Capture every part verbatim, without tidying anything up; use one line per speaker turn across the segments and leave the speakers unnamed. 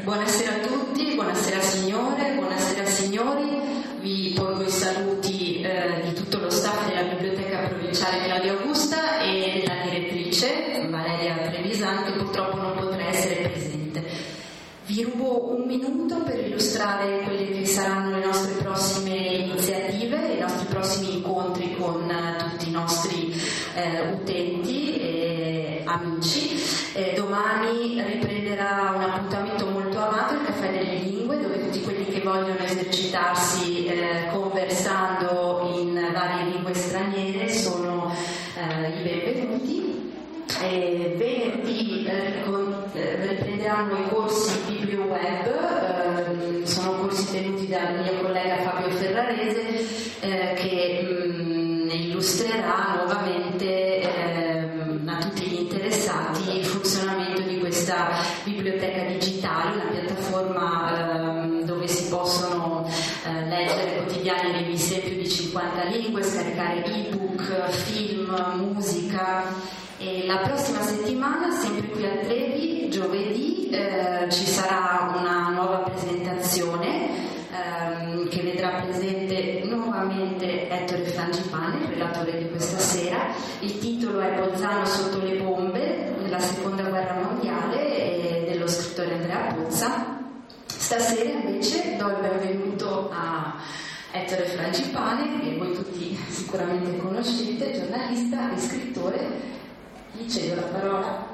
Buonasera a tutti, buonasera signore, buonasera signori. Vi porgo i saluti eh, di tutto lo staff della Biblioteca Provinciale Claudia Augusta e della direttrice Valeria Trevisan, che purtroppo non potrà essere presente. Vi rubo un minuto per illustrare quelle che saranno le nostre prossime iniziative, i nostri prossimi incontri con uh, tutti i nostri uh, utenti e amici. Eh, domani riprenderà un appuntamento molto amato, il Caffè delle Lingue, dove tutti quelli che vogliono esercitarsi eh, conversando in varie lingue straniere sono eh, i benvenuti. Eh, venerdì eh, con, eh, riprenderanno i corsi BiblioWeb, eh, sono corsi tenuti dal mio collega Fabio Ferrarese eh, che mh, illustrerà nuovamente eh, a tutti gli interessati il funzionamento di questa biblioteca digitale, una piattaforma eh, dove si possono eh, leggere quotidiani e riviste in più di cinquanta lingue, scaricare ebook, film, musica. E la prossima settimana, sempre qui a Trevi, giovedì, eh, ci sarà una nuova presentazione ehm, che vedrà presente nuovamente Ettore Frangipane, il relatore di questa sera. Il titolo è Bolzano sotto le bombe, nella seconda guerra mondiale, e dello scrittore Andrea Pozza. Stasera invece do il benvenuto a Ettore Frangipane, che voi tutti sicuramente conoscete, giornalista e scrittore. Gli cedo la parola.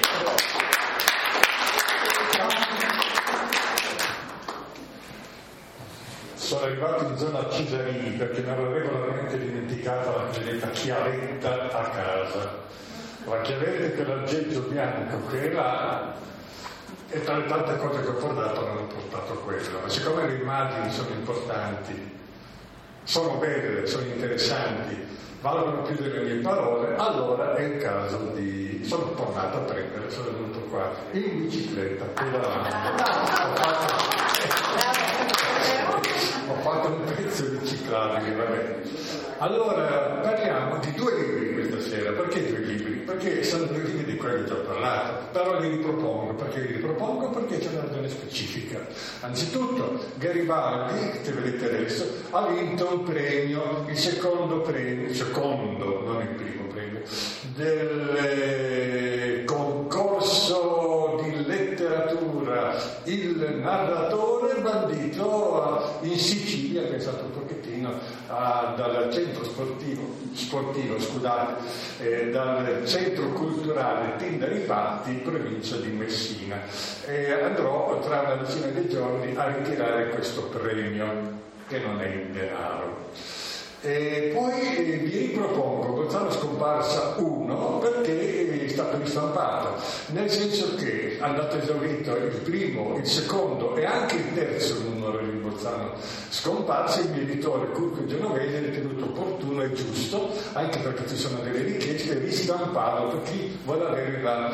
Sono arrivato in zona Cesarini perché mi ero regolarmente dimenticato la cosiddetta chiavetta a casa. La chiavetta che l'aggeggio bianco che era, e tra le tante cose che ho portato non ho portato quella, ma siccome le immagini sono importanti, sono belle, sono interessanti, valgono più delle mie parole, allora è il caso di... sono tornato a prendere, sono venuto qua in bicicletta, pedalando. Ho fatto, ho fatto un pezzo di ciclabile, vabbè. Allora, parliamo di due libri questa sera. Perché due libri? Perché sono due libri di cui ho già parlato, però li ripropongo. Perché li ripropongo? Perché c'è una ragione specifica. Anzitutto, Garibaldi, che vedete adesso, ha vinto un premio, il secondo premio, il secondo, non il primo premio, del eh, concorso di letteratura, il narratore bandito in Sicilia, che è stato un pochettino a, dal centro sportivo, sportivo scusate, eh, dal centro culturale Tindaripatti, provincia di Messina. E andrò tra una decina di giorni a ritirare questo premio, che non è in denaro. E poi eh, vi ripropongo Gonzalo Scomparsa uno, perché è stato ristampato, nel senso che è andato esaurito il primo, il secondo e anche il terzo numero di Gonzalo Scomparsa. Il mio editore Curco Genovese ha ritenuto opportuno e giusto, anche perché ci sono delle richieste, ristamparlo per chi vuole avere la,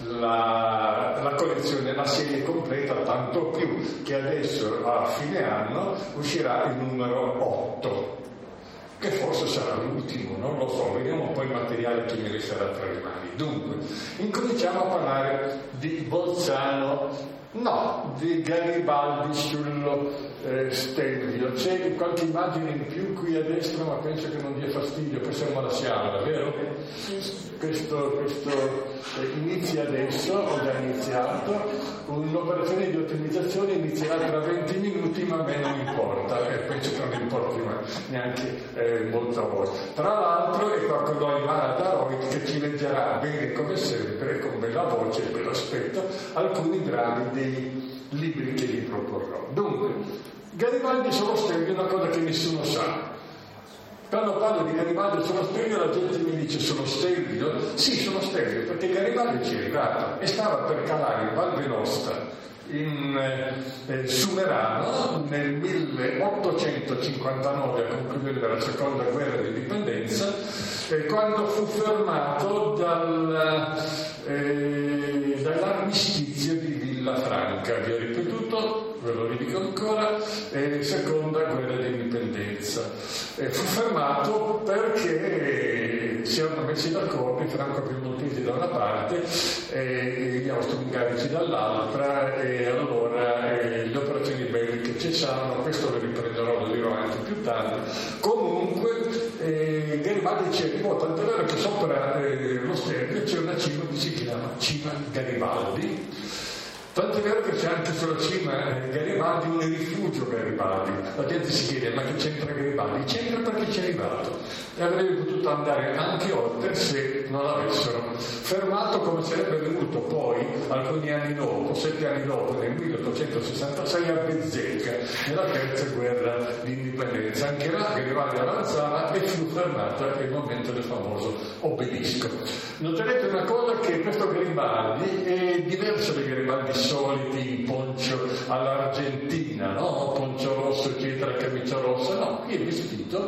la, la collezione, la serie completa, tanto più che adesso a fine anno uscirà il numero otto, che forse sarà l'ultimo, non lo so, vediamo un po' il materiale che mi resterà tra le mani. Dunque, incominciamo a parlare di Bolzano, no, di Garibaldi sullo eh, Stelvio. C'è qualche immagine in più qui a destra, ma penso che non dia fastidio, possiamo lasciarla, vero? Questo, questo eh, inizia adesso, ho già iniziato, un'operazione di ottimizzazione inizierà tra venti minuti, ma a me non importa, e penso che non importi neanche eh, molto a voi. Tra l'altro è qua con noi Mara Daroit, che ci leggerà bene come sempre, con bella voce e bello aspetto, alcuni brani dei libri che vi proporrò. Dunque, Garibaldi sullo Stelvio è una cosa che nessuno sa. Quando parlo di Garibaldi sullo Stelvio la gente mi dice: sullo Stelvio? Sì, sullo Stelvio, perché Garibaldi ci è arrivato e stava per calare in Val Venosta in eh, Sumerano nel milleottocentocinquantanove, a conclusione della seconda guerra di indipendenza, eh, quando fu fermato dal, eh, dall'armistizio di Villafranca. Vi ho ripetuto, ve lo ridico ancora, eh, seconda guerra di indipendenza. Eh, fu fermato perché si erano messi d'accordo i franco-piemontesi da una parte e gli austro-ungarici dall'altra, e allora eh, le operazioni belliche cessarono. Questo lo riprenderò, lo dirò anche più tardi. Comunque eh, Garibaldi ci arrivò, tanto è vero che sopra eh, lo Stelvio c'è una cima che si chiama Cima Garibaldi. Tanto è vero che c'è anche sulla cima eh, Garibaldi un rifugio Garibaldi. La gente si chiede: ma che c'entra Garibaldi? C'entra perché ci è arrivato, e avrebbe potuto andare anche oltre se non l'avessero fermato, come sarebbe venuto poi alcuni anni dopo, sette anni dopo, nel milleottocentosessantasei, a Bezzecca, nella terza guerra di indipendenza. Anche là Garibaldi avanzava e fu fermata nel momento del famoso obelisco. Noterete una cosa, che questo Garibaldi è diverso dai Garibaldi soliti in poncio all'argentina, no? Poncio rosso, eccetera, camicia rossa. No, qui è vestito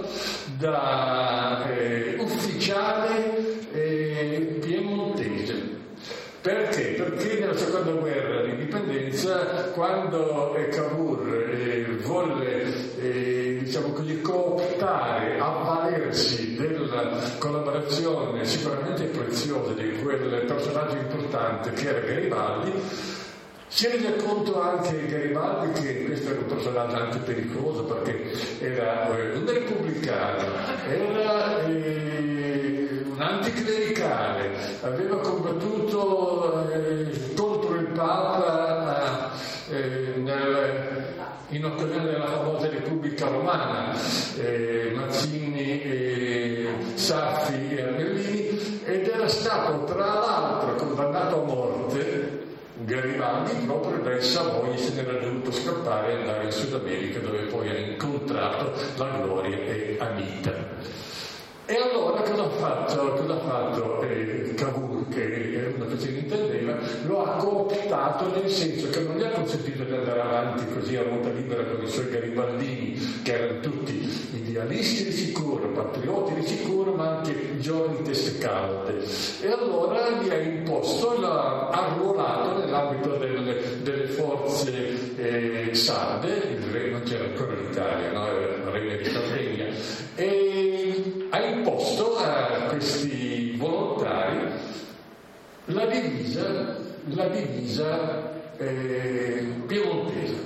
da eh, ufficiale eh, piemontese. Perché? Perché nella seconda guerra d'indipendenza, quando eh, Cavour eh, volle eh, diciamo così cooptare, avvalersi della collaborazione sicuramente preziosa di quel personaggio importante che era Garibaldi, si rende conto anche Garibaldi che questo era un personaggio anche pericoloso, perché era eh, un repubblicano, era eh, un anticlericale, aveva combattuto eh, contro il Papa eh, nel, in occasione della famosa Repubblica Romana, eh, Mazzini, eh, Saffi e Armellini, ed era stato tra l'altro condannato a morte Garibaldi proprio dai Savoia. Se n'era dovuto scappare e andare in Sud America, dove poi ha incontrato la Gloria e Anita. E allora cosa ha fatto, cosa ha fatto eh, Cavour, che è uno che se ne intendeva? Lo ha cooptato, nel senso che non gli ha consentito di andare avanti così a ruota libera con i suoi garibaldini, che erano tutti idealisti di sicuro, patrioti di sicuro, ma anche giovani teste calde. E allora gli ha imposto, l'ha arruolato nell'ambito delle, delle forze eh, sarde, il re, non c'era ancora l'Italia, no? Era il regno di Sardegna, e ha imposto a questi volontari la divisa, la divisa eh, piemontese,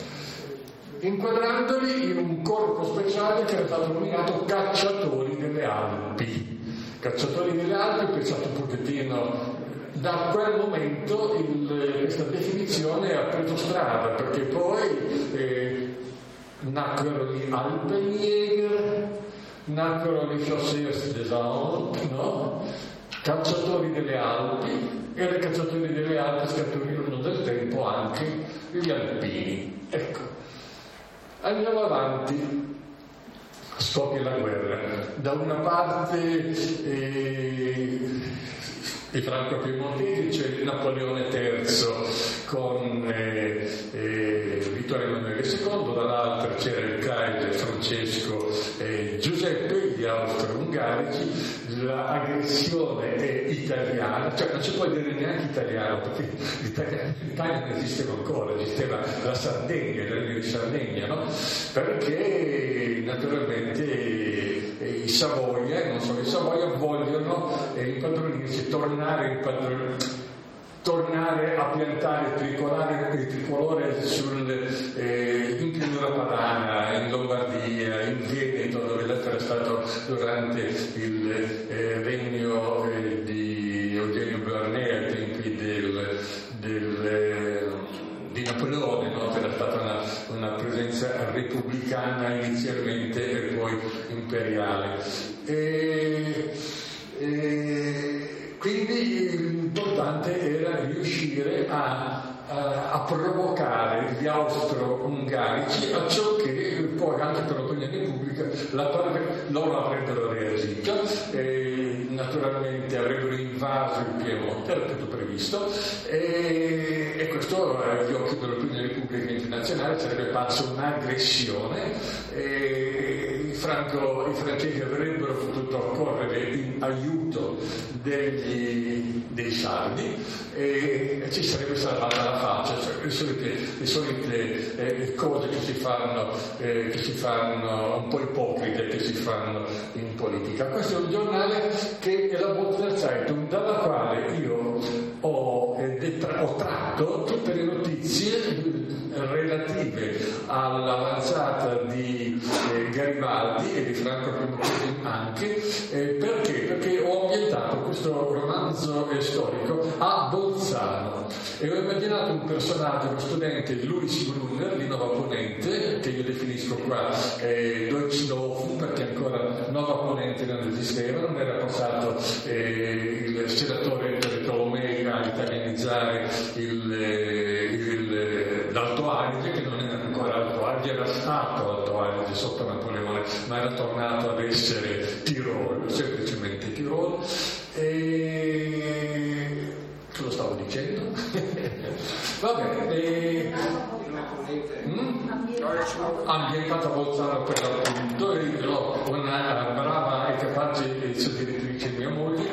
inquadrandoli in un corpo speciale che era stato nominato Cacciatori delle Alpi. Cacciatori delle Alpi, pensate un pochettino, da quel momento il, questa definizione ha preso strada, perché poi eh, nacquero gli Alpenjäger, nacquero le Chasseurs des Alpes, no? Cacciatori delle Alpi, e dai cacciatori delle Alpi scaturirono del tempo anche gli alpini. Ecco, andiamo avanti. Scoppia la guerra. Da una parte eh, i franco-piemontesi, c'è Napoleone terzo con eh, eh, Vittorio Emanuele secondo, dall'altra c'era il Kaiser Francesco eh, Giuseppe, gli austro-ungarici. L'aggressione è italiana, cioè non ci può dire neanche italiano, perché l'Italia, l'Italia non esisteva ancora, esisteva la Sardegna, il regno di Sardegna, no? Perché naturalmente eh, i Savoia, non solo i Savoia, vogliono eh, impadronirsi, tornare, impadron- tornare a piantare il tricolore, il tricolore sul, eh, in Pianura Padana, in Lombardia, in Veneto, dove l'altro era stato durante il eh, regno eh, di Eugenio Beauharnais ai tempi del, del, eh, di Napoleone, no? C'era stata una, una presenza repubblicana inizialmente e poi imperiale. E, e, quindi l'importante era riuscire a, a, a provocare gli austro-ungarici a ciò che poi anche per l'opinione pubblica la, loro avrebbero reagito, e naturalmente avrebbero invaso il Piemonte, era tutto previsto, e, e questo agli occhi dell'opinione pubblica internazionale sarebbe parso un'aggressione. E i, franco, i francesi avrebbero potuto accorrere in aiuto tributo degli, dei saldi e, e ci sarebbe salvata la faccia, cioè le solite, le solite eh, cose che si fanno eh, che si fanno un po' ipocrite che si fanno in politica. Questo è un giornale che è la Bolzer Zeitung, dalla quale io ho, eh, detra- ho tratto tutte le notizie relative all'avanzata di eh, Garibaldi e di Franco Primo anche, eh, perché? Perché ho ambientato questo romanzo eh, storico a Bolzano e ho immaginato un personaggio, uno studente, Louis Brunner di Nova Ponente, che io definisco qua eh, Deutschnofen, perché ancora Nova Ponente non esisteva, non era passato eh, il senatore Tolomei a italianizzare il, eh, il, l'Alto Adige, che non era ancora Alto Adige, era stato Alto Adige sotto Napoleone, ma era tornato ad essere Tirolo, semplicemente Tirolo. E... che lo stavo dicendo? Va bene. E... Mm? Ambientata a Bolzano per l'appunto, una brava e capace sottodirettrice mia moglie,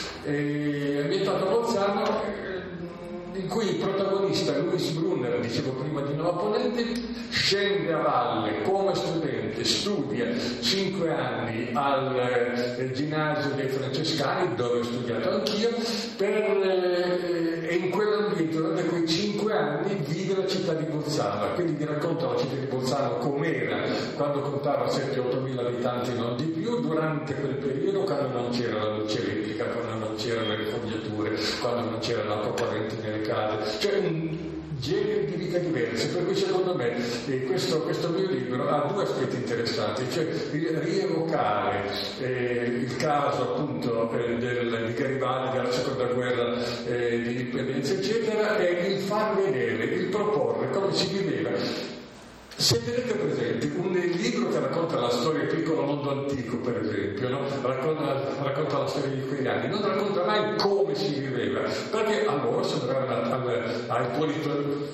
e ambientata a Bolzano, in cui il protagonista Louis Brunner, dicevo prima di Nova Ponente, scende a valle come studente, studia cinque anni al eh, ginnasio dei Francescani, dove ho studiato anch'io, per, eh, e in quell'ambiente, durante quei cinque anni, vive la città di Bolzano. Quindi vi racconto la città di Bolzano com'era quando contava sette otto mila abitanti, non di più, durante quel periodo, quando non c'era la luce elettrica, quando non c'erano le fognature, quando non c'era l'acqua corrente nelle case, cioè un generi di vita diversi, per cui secondo me eh, questo, questo mio libro ha due aspetti interessanti, cioè rievocare eh, il caso appunto eh, del, di Garibaldi, della seconda guerra eh, di indipendenza eccetera, e il far vedere, il proporre come si viveva. Se tenete presente un libro che racconta la storia del piccolo mondo antico, per esempio, no? racconta, racconta la storia di quegli anni, non racconta mai come si viveva, perché allora sembrava al, al Polito...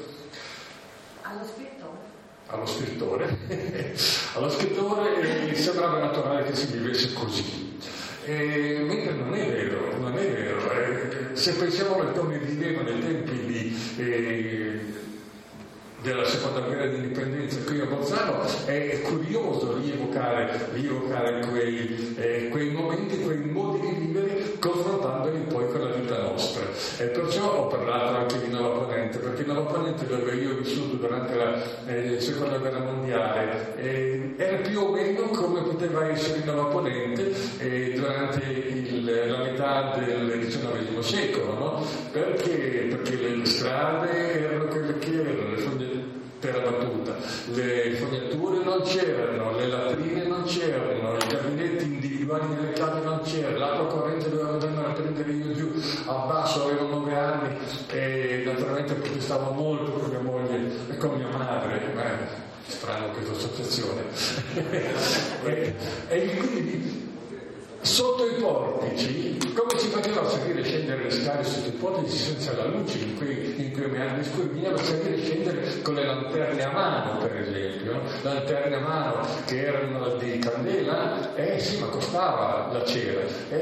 allo scrittore
allo scrittore allo scrittore eh, sembrava naturale che si vivesse così. Eh, mentre non è vero, non è vero. Eh, se pensiamo a come viveva nei tempi di... Eh, della seconda guerra di indipendenza qui a Bolzano, è curioso rievocare, rievocare quei, eh, quei momenti, quei modi di vivere, confrontandoli poi con la vita nostra. E perciò ho parlato anche di Nova Ponente, perché Nova Ponente, dove io ho vissuto durante la eh, seconda guerra mondiale, eh, era più o meno come poteva essere Nova Ponente eh, durante il, la metà del diciannovesimo secolo, no? Perché? Perché le strade erano quelle che erano, le fognature per la battuta, le fognature non c'erano, le latrine non c'erano, i gabinetti individuali nelle case non c'erano, l'acqua corrente doveva andare a prendere io giù a basso, avevo nove anni e naturalmente protestavo molto con mia moglie e con mia madre, eh, strano questa associazione. e, e quindi sotto i portici, come si faceva a salire e scendere le scale sotto i portici senza la luce in quei, in quei anni, bisognava salire e scendere con le lanterne a mano, per esempio, no? Lanterne a mano che erano di candela, eh sì, ma costava la cera.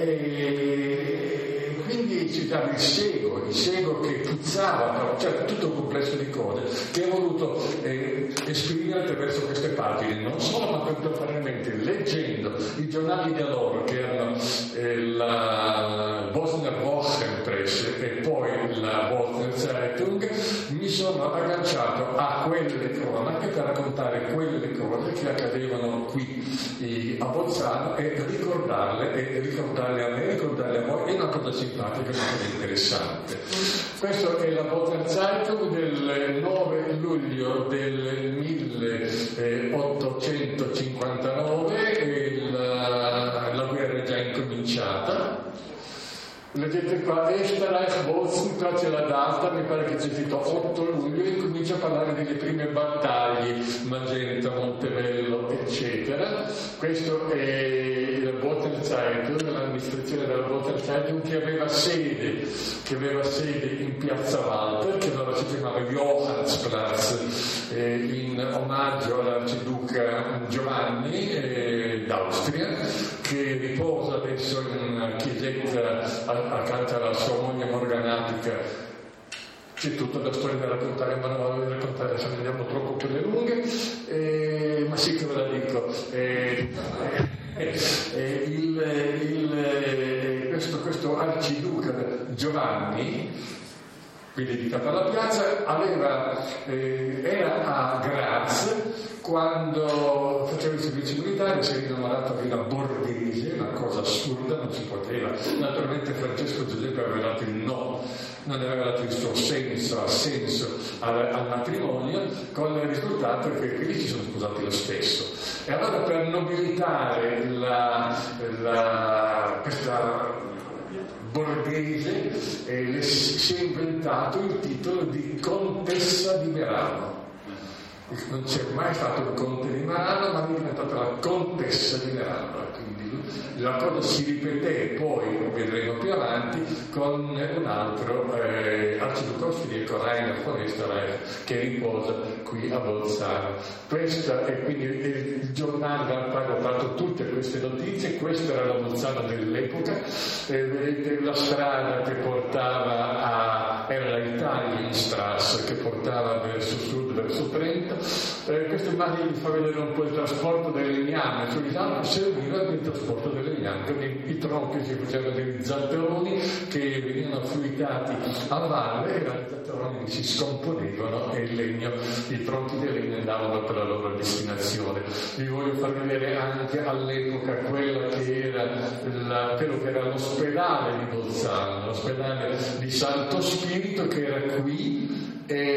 E quindi ci dava il sego, il sego che puzzava, cioè tutto un complesso di cose che ho voluto eh, esprimere attraverso queste pagine, non solo ma contemporaneamente leggendo i giornali di allora che erano eh, la Bosner Wochenpresse e poi la Bolzer Zeitung, mi sono agganciato a quelle cronache per raccontare quelle cose che accadevano qui eh, a Bolzano e ricordarle, e ricordarle a me, ricordarle a voi, è una cosa simpatica, una cosa interessante. Questa è la Bolzer Zeitung del nove luglio del milleottocentocinquantanove, e la, la guerra è già incominciata. Leggete qua, Österreich, Bolzen, c'è la data, mi pare che c'è scritto otto luglio, e comincia a parlare delle prime battaglie, Magenta, Montevello, eccetera. Questo è la Bolzer Zeitung, l'amministrazione della Bolzer Zeitung, che aveva sede, che aveva sede in Piazza Walter, che allora si chiamava Johannsplatz, eh, in omaggio all'arciduca Giovanni eh, d'Austria. che riposa adesso in una chiesetta accanto alla sua moglie morganatica. C'è tutta la storia da raccontare, ma non la voglio raccontare se ne andiamo troppo per le lunghe, eh, ma sì che ve la dico. Eh, eh, eh, il, il, questo, questo arciduca Giovanni, qui dedicato alla piazza, aveva, eh, era a Graz quando faceva il servizio militare, si è innamorato di una borghese, una cosa assurda, non si poteva. Naturalmente Francesco Giuseppe aveva dato il no, non aveva dato il suo senso, assenso al, al matrimonio, con il risultato che quelli si sono sposati lo stesso. E allora per nobilitare la, la, questa borghese eh, le, si è inventato il titolo di Contessa di Merano. Non c'è mai stato il conte di Merano, ma è diventata la contessa di Merano, quindi la cosa si ripeté, poi vedremo più avanti, con un altro eh, arciduca austriaco, Rainer von Österreich, che riposa qui a Bolzano. Questa è quindi il giornale dal quale ho dato tutte queste notizie. Questa era la Bolzano dell'epoca, eh, vedete la strada che portava a, era la Italienstrasse, che portava verso sud, verso Trento. Eh, questa immagine vi fa vedere un po' il trasporto del legname. Sul Isano serviva il trasporto del legname, quindi i tronchi si facevano degli zalteroni che venivano fluitati a valle, e i zalteroni si scomponevano e il legno, i tronchi del legno andavano per la loro destinazione. Vi voglio far vedere anche all'epoca quella che era la, quello che era l'ospedale di Bolzano, l'ospedale di Santo Spirito, che era qui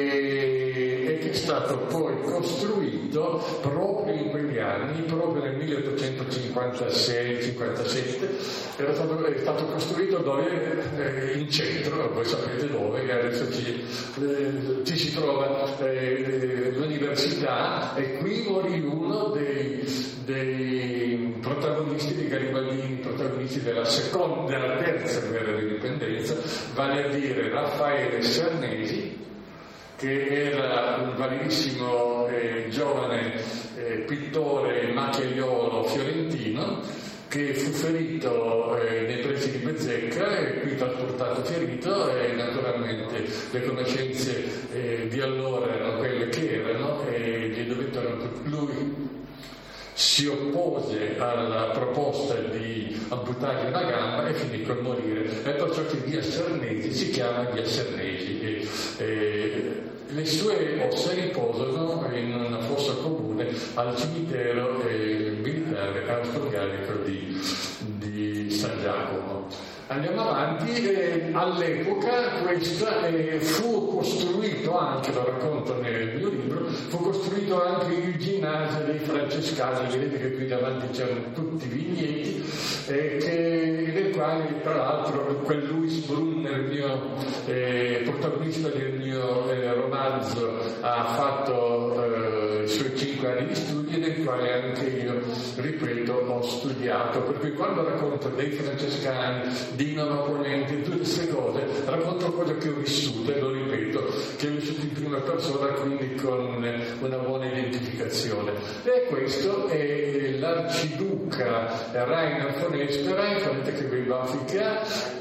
e, e che è stato poi costruito proprio in quegli anni, proprio nel milleottocentocinquantasei cinquantasette. Era stato, è stato costruito dove, eh, in centro, voi sapete dove, che adesso ci, eh, ci si trova eh, l'università, e qui morì uno dei, dei protagonisti di Garibaldini, protagonisti della seconda, della terza guerra di indipendenza, vale a dire Raffaele Cernesi, che era un validissimo eh, giovane eh, pittore macchiaiolo fiorentino, che fu ferito eh, nei pressi di Bezzecca e qui trasportato ferito, e naturalmente le conoscenze eh, di allora erano quelle che erano, e gli dovettero, lui si oppose alla proposta di amputargli una gamba e finì per morire, e perciò che via Cernesi si chiama via Cernesi. E, e, le sue ossa riposano in una fossa comune al cimitero eh, militare austro-ungarico di, di San Giacomo. Andiamo avanti. Eh, all'epoca questa eh, fu costruito anche, lo racconto nel mio libro, fu costruito anche il ginnasio dei francescani. Vedete che qui davanti c'erano tutti i vigneti, eh, che, nel quale tra l'altro quel Louis Brunner, il mio eh, protagonista del mio eh, romanzo, ha fatto eh, i suoi cinque anni di studi, nel quale anche io, ripeto, ho studiato. Per cui quando racconto dei francescani, di Nonna Ponente, tutte queste cose, racconto quello che ho vissuto, e lo ripeto, che ho vissuto in prima persona, quindi con una buona identificazione. E questo è l'arciduca Rainer von Österreich, sapete che vive in Africa,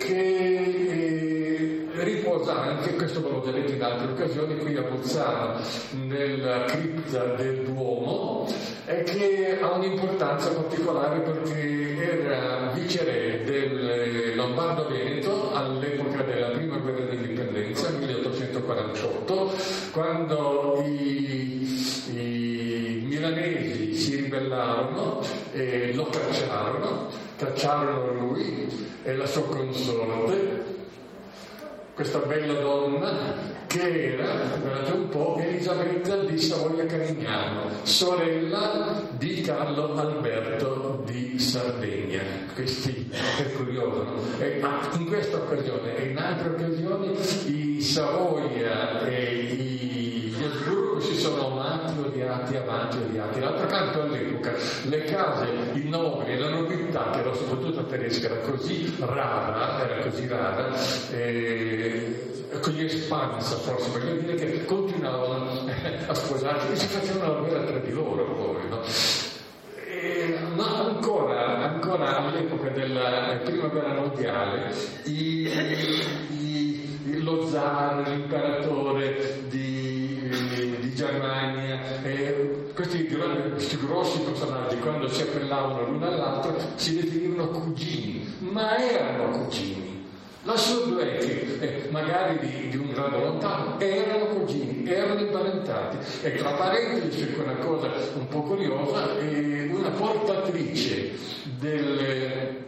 che riposa anche, questo ve l'ho già detto in altre occasioni, qui a Bolzano, nella cripta del Duomo, e che ha un'importanza particolare perché era viceré del Lombardo-Veneto all'epoca della prima guerra di indipendenza, milleottocentoquarantotto, quando i, i milanesi si ribellarono e lo cacciarono, cacciarono lui e la sua consorte, questa bella donna che era, guardate un po', Elisabetta di Savoia-Carignano, sorella di Carlo Alberto di Sardegna. Questi è curioso. E, ma in questa occasione e in altre occasioni i Savoia e i Habsburgo si sono amati, odiati, amati, odiati. D'altro canto, all'epoca le case, i nobili, la nobiltà, che era soprattutto tedesca, era così rara, era così rara, eh, così espansa, forse, voglio dire, che continuavano a sposarsi e si facevano la guerra tra di loro, poi, no? E, ma ancora, ancora allora all'epoca della prima guerra mondiale i, i, lo zar, l'imperatore di, di Germania, eh, questi, questi grossi personaggi quando si appellavano l'uno all'altro si definivano cugini, ma erano cugini. L'assurdo è che eh, magari di, di un grado lontano erano cugini, erano imparentati. E tra parentesi c'è una cosa un po' curiosa, eh, una portatrice del,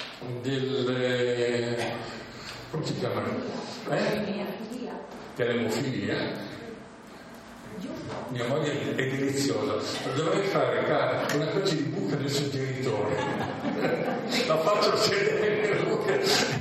del come si chiama? Eh? Dell'emofilia. Mia moglie è deliziosa, dovrei fare una specie di buca del suggeritore. La faccio sedere nella buca.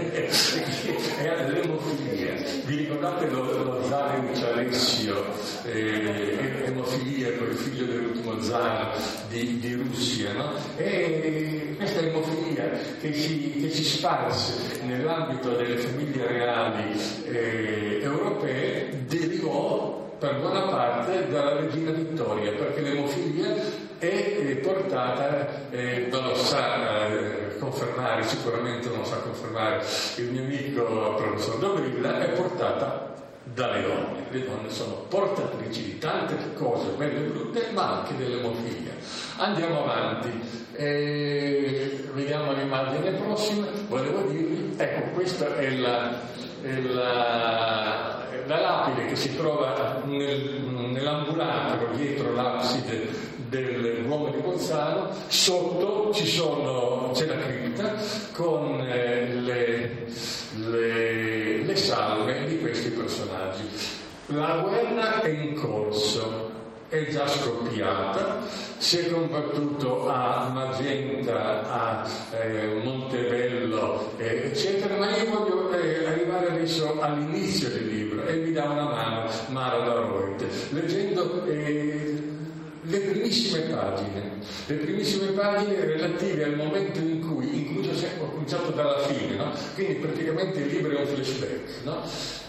È l'emofilia. Vi ricordate lo, lo zar Alessio, eh, emofilia, quel figlio dell'ultimo zar di, di Russia, no? E questa emofilia che si, che si sparse nell'ambito delle famiglie reali eh, europee derivò per buona parte dalla regina Vittoria, perché l'emofilia è portata, eh, non lo sa eh, confermare, sicuramente non sa confermare il mio amico professor Dobrilla, è portata dalle donne. Le donne sono portatrici di tante cose belle e brutte, ma anche dell'emofilia. Andiamo avanti, eh, vediamo l'immagine prossima. Volevo dirvi, ecco, questa è la, è la la lapide che si trova nel, nell'ambulacro dietro l'abside del Duomo di Bolzano. Sotto ci sono, c'è la cripta con eh, le, le, le salme di questi personaggi. La guerra è in corso, è già scoppiata, si è combattuto a Magenta, a eh, Montebello, eh, eccetera, ma io voglio eh, arrivare adesso all'inizio del libro e vi dà una mano Mara Laroite, leggendo eh, le primissime pagine, le primissime pagine relative al momento in cui, in cui ho cominciato dalla fine, no? Quindi praticamente il libro è un flashback, no?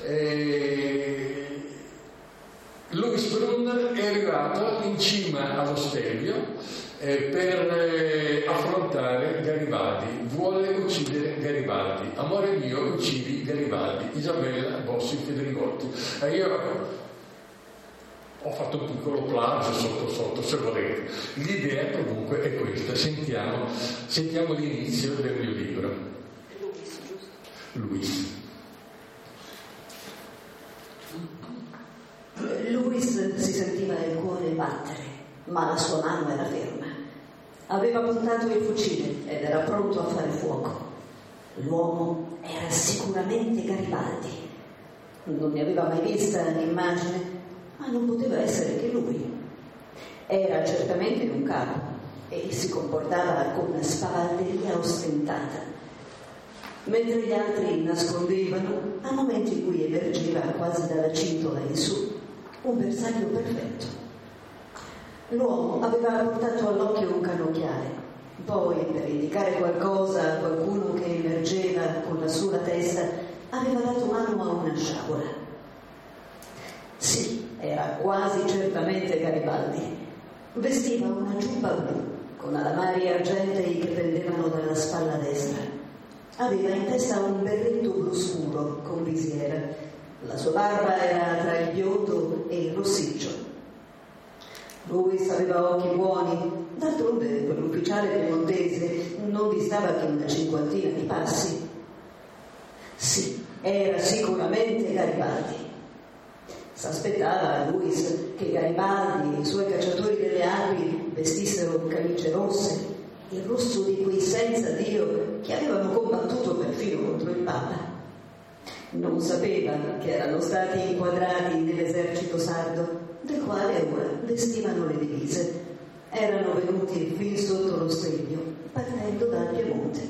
E Louis Brunner è arrivato in cima allo Stelvio eh, per eh, affrontare Garibaldi, vuole uccidere Garibaldi. Amore mio, uccidi Garibaldi. Isabella Bossi Federigotti. E io ho fatto un piccolo plagio sotto sotto, se volete. L'idea comunque è questa. Sentiamo, sentiamo l'inizio del mio libro. Louis, giusto? Louis.
Louis si sentiva il cuore battere, ma la sua mano era ferma. Aveva puntato il fucile ed era pronto a fare fuoco. L'uomo era sicuramente Garibaldi. Non ne aveva mai vista l'immagine, ma non poteva essere che lui. Era certamente un capo e si comportava con una spavalderia ostentata. Mentre gli altri nascondevano, a momenti in cui emergeva quasi dalla cintola in su, un bersaglio perfetto. L'uomo aveva portato all'occhio un cannocchiale, poi per indicare qualcosa a qualcuno che emergeva con la sola testa aveva dato mano a una sciabola. Sì, era quasi certamente Garibaldi. Vestiva una giubba blu con alamari argentei che pendevano dalla spalla destra. Aveva in testa un berretto blu scuro con visiera. La sua barba era tra il biondo e il rossiccio. Louis aveva occhi buoni, d'altronde quell'ufficiale piemontese non distava che una cinquantina di passi. Sì, era sicuramente Garibaldi. S'aspettava Louis che Garibaldi e i suoi cacciatori delle api vestissero camicie rosse, il rosso di quei senza Dio che avevano combattuto perfino contro il Papa. Non sapeva che erano stati inquadrati nell'esercito sardo, del quale ora vestivano le divise. Erano venuti fin sotto lo Stelvio, partendo dal Piemonte.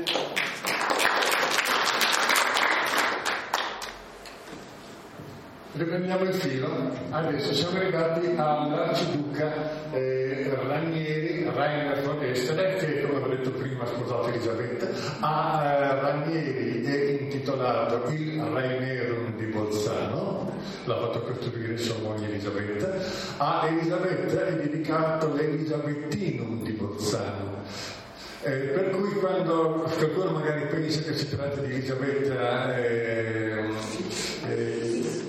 Grazie. Riprendiamo il filo. Adesso siamo arrivati all'arciduca eh, Ranieri, Rainer von Esther, che, come ho detto prima, scusate Elisabetta, a eh, Ranieri è intitolato il Rainerum di Bolzano, l'ha fatto costruire sua moglie Elisabetta. A Elisabetta è dedicato l'Elisabettinum di Bolzano. Eh, per cui quando qualcuno magari pensa che si tratta di Elisabetta eh, eh,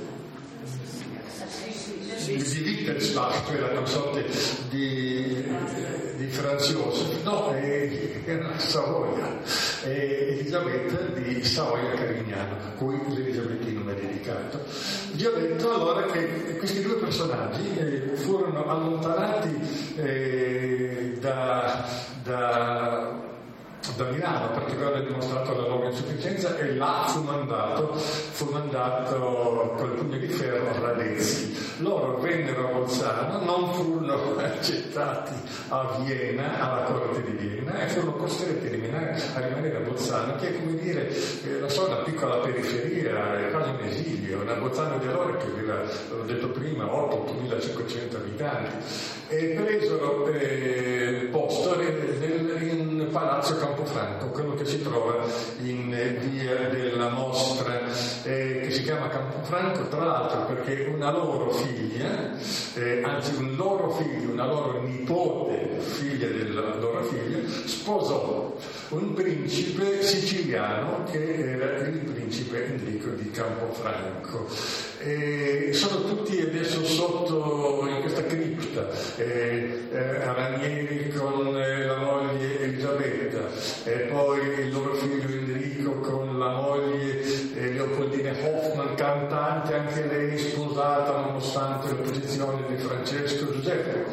di Wittelsbach, cioè la consorte di, di Franz Josef, no, è, è una Savoia, è Elisabetta di Savoia-Carignano, cui l'Elisabettinum è dedicato. Vi ho detto allora che questi due personaggi eh, furono allontanati eh, da, da da Milano, perché aveva dimostrato la loro insufficienza, e là fu mandato, fu mandato col pugno di ferro a Radetzky. Loro vennero a Bolzano, non furono accettati a Vienna, alla corte di Vienna, e furono costretti a rimanere a, rimanere a Bolzano, che è come dire, eh, la so, una piccola periferia, è quasi un esilio, una Bolzano di allora che aveva, l'ho detto prima, ottomilacinquecento abitanti, e presero eh, posto nel, in Palazzo Campofranco, quello che si trova in via della Mostra, eh, che si chiama Campofranco tra l'altro perché una loro figlia, eh, anzi un loro figlio, una loro nipote, figlia della loro figlia, sposò un principe siciliano che era il principe Enrico di Campofranco. E sono tutti adesso sotto in questa cripta, eh, eh, Ranieri con eh, la moglie Elisabetta, e poi il loro figlio Enrico con la moglie eh, Leopoldina Hoffmann, cantante anche lei sposata nonostante l'opposizione di Francesco Giuseppe,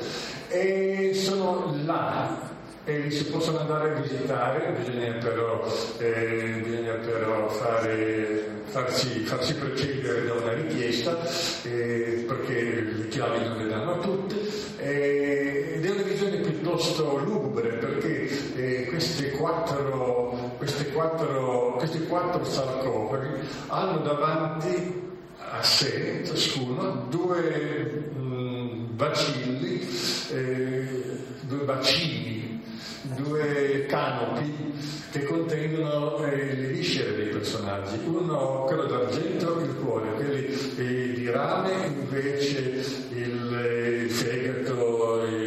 e sono là. E li si possono andare a visitare, bisogna però, eh, bisogna però fare, farsi, farsi precedere da una richiesta, eh, perché le chiavi non le danno a tutte, eh, ed è una visione piuttosto lugubre, perché eh, queste quattro, queste quattro, questi quattro sarcofagi hanno davanti a sé, ciascuno, due mh, bacilli, eh, due bacini, due canopi che contengono eh, le viscere dei personaggi, uno quello d'argento, il cuore, quelli eh, di rame invece il, eh, il fegato, eh,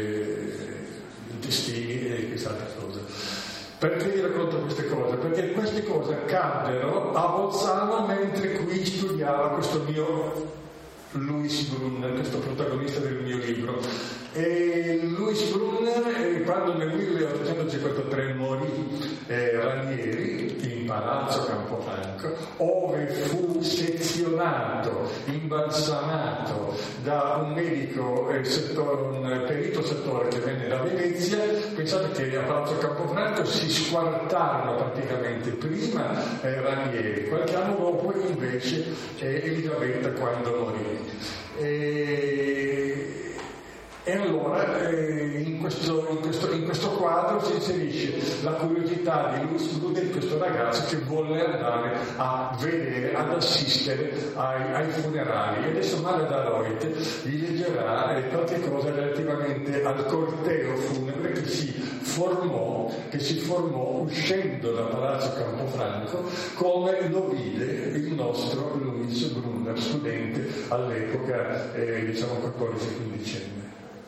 gli intestini e quest'altra cosa. Perché vi racconto queste cose? Perché queste cose accaddero a Bolzano mentre qui studiava questo mio Louis Brunner, questo protagonista del mio libro. E Louis Brunner, quando nel milleottocentocinquantatré morì eh, Ranieri in Palazzo Campofranco, ove fu sezionato, imbalsamato da un medico, eh, settore, un perito settore che venne da Venezia, pensate che a Palazzo Campofranco si squartarono praticamente prima eh, Ranieri, qualche anno dopo invece eh, Elisabetta quando morì. E, e allora eh, in, questo, in, questo, in questo quadro si inserisce la curiosità di Louis Brunner, questo ragazzo che volle andare a vedere, ad assistere ai, ai funerali. E adesso Magda Reut gli leggerà eh, qualche cosa relativamente al corteo funebre che si formò, che si formò uscendo da Palazzo Campofranco, come lo vide il nostro Louis Brunner, studente all'epoca, eh, diciamo quattordici quindicenne.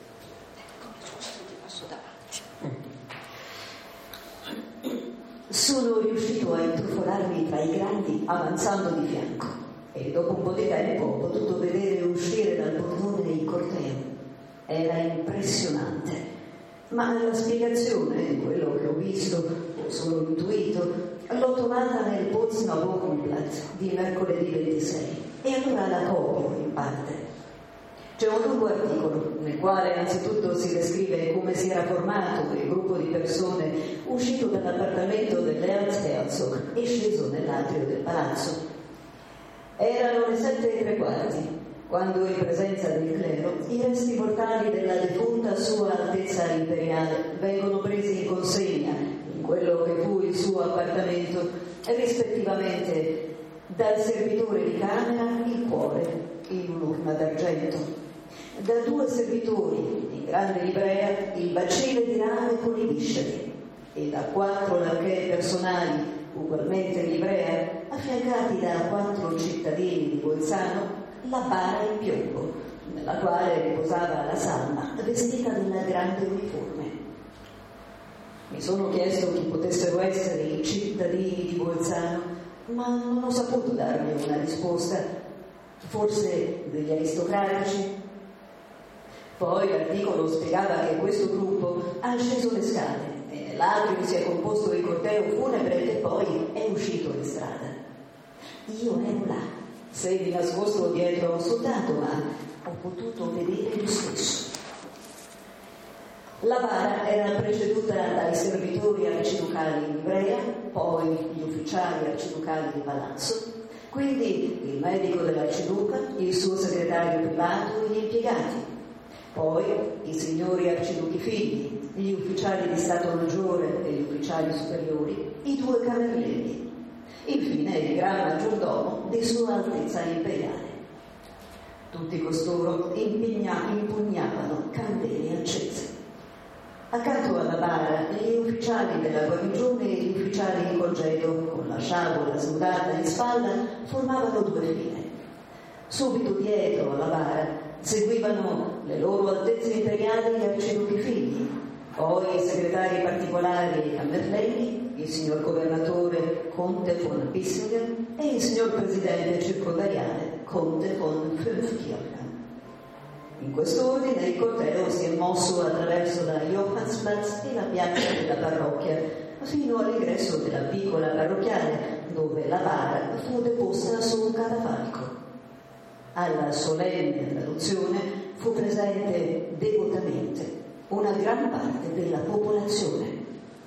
Sono riuscito a intrufolarmi tra i grandi avanzando di fianco e dopo un po' di tempo ho potuto vedere uscire dal portone il corteo. Era impressionante, ma la spiegazione, quello che ho visto o solo intuito, l'ho trovata nel Potsdamer Wochenblatt di mercoledì ventisei e allora la copio in parte. C'è un lungo articolo nel quale anzitutto si descrive come si era formato quel gruppo di persone uscito dall'appartamento dell'Erzherzog e sceso nell'atrio del palazzo. Erano le sette e tre quarti, quando in presenza del clero i resti mortali della defunta Sua Altezza Imperiale vengono presi in consegna in quello che fu il suo appartamento, rispettivamente Dal servitore di camera il cuore in un'urna d'argento, da due servitori in grande livrea il bacile di rame con i visceri e da quattro lacchè personali ugualmente in livrea, affiancati da quattro cittadini di Bolzano, la bara in piombo, nella quale riposava la salma vestita della grande uniforme. Mi sono chiesto chi potessero essere i cittadini di Bolzano, ma non ho saputo darmi una risposta. Forse degli aristocratici? Poi l'articolo spiegava che questo gruppo ha sceso le scale e nell'atrio si è composto il corteo funebre e poi è uscito in strada. Io ero là, semi nascosto dietro a un soldato, ma ho potuto vedere lo stesso. La bara era preceduta dai servitori arciducali in livrea, poi gli ufficiali arciducali di palazzo, quindi il medico dell'arciduca, il suo segretario privato e gli impiegati, poi i signori arciduchi figli, gli ufficiali di Stato Maggiore e gli ufficiali superiori, i due camerlini, infine il gran maggiordomo di Sua Altezza Imperiale. Tutti costoro impugna- impugnavano candele accese. Accanto alla bara, gli ufficiali della guarnigione e gli ufficiali in congedo, con la sciabola snudata in spalla, formavano due file. Subito dietro alla bara seguivano le loro altezze imperiali e arciduchi figli, poi i segretari particolari e i cammerleni, il signor governatore Conte von Bissingen e il signor presidente circondariale Conte von Fünfkirchen. In quest'ordine il corteo si è mosso attraverso la Johannsplatz e la piazza della parrocchia fino all'ingresso della piccola parrocchiale, dove la bara fu deposta su un catafalco. Alla solenne traduzione fu presente devotamente una gran parte della popolazione.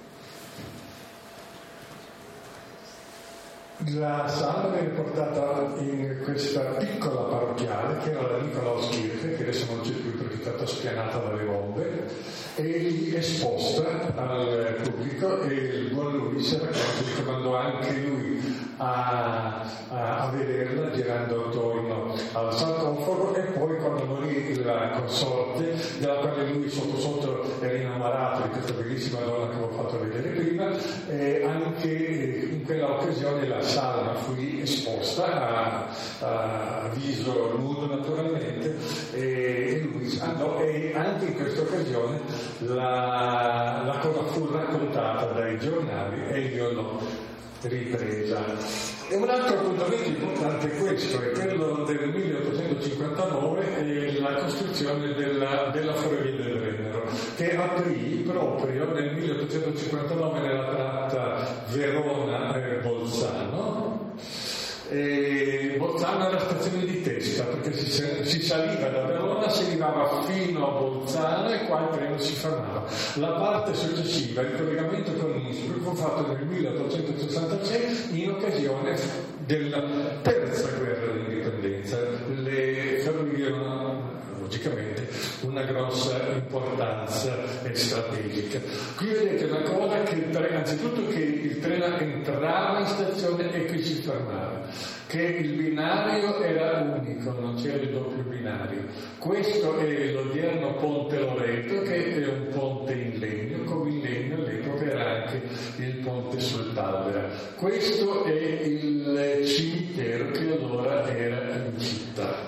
La salma è portata in questa piccola parrocchiale che era la Nikolauskirche, che adesso non c'è più perché è stata spianata dalle bombe, e esposta al pubblico, e il buon Luis ci comandò anche lui a, a, a vederla girando attorno al sarcofago, e poi quando morì la consorte, della quale lui sotto sotto era innamorato di questa bellissima donna che avevo fatto vedere prima, eh, anche in quella occasione la salma fu esposta a, a viso nudo naturalmente, e lui andò, e anche in questa occasione la, la cosa fu raccontata dai giornali e io l'ho ripresa. E un altro appuntamento importante è questo, è quello del milleottocentocinquantanove e la costruzione della, della Ferrovia del Brennero, che aprì proprio nel milleottocentocinquantanove nella tratta Verona-Bolzano. E Bolzano era stazione di testa, perché si, si saliva da Verona, si arrivava fino a Bolzano e qua il treno si fermava. La parte successiva, il collegamento con Innsbruck, fu fatto nel milleottocentosessantasei in occasione della terza guerra dell'indipendenza. Le ferrovie erano logicamente una grossa importanza strategica. Qui vedete una cosa, che il treno, anzitutto che il treno entrava in stazione e qui si fermava, che il binario era unico, non c'era il doppio binario. Questo è l'odierno Ponte Loreto, che è un ponte in legno, come in legno all'epoca era anche il ponte sul Taldera. Questo è il cimitero che allora era in città.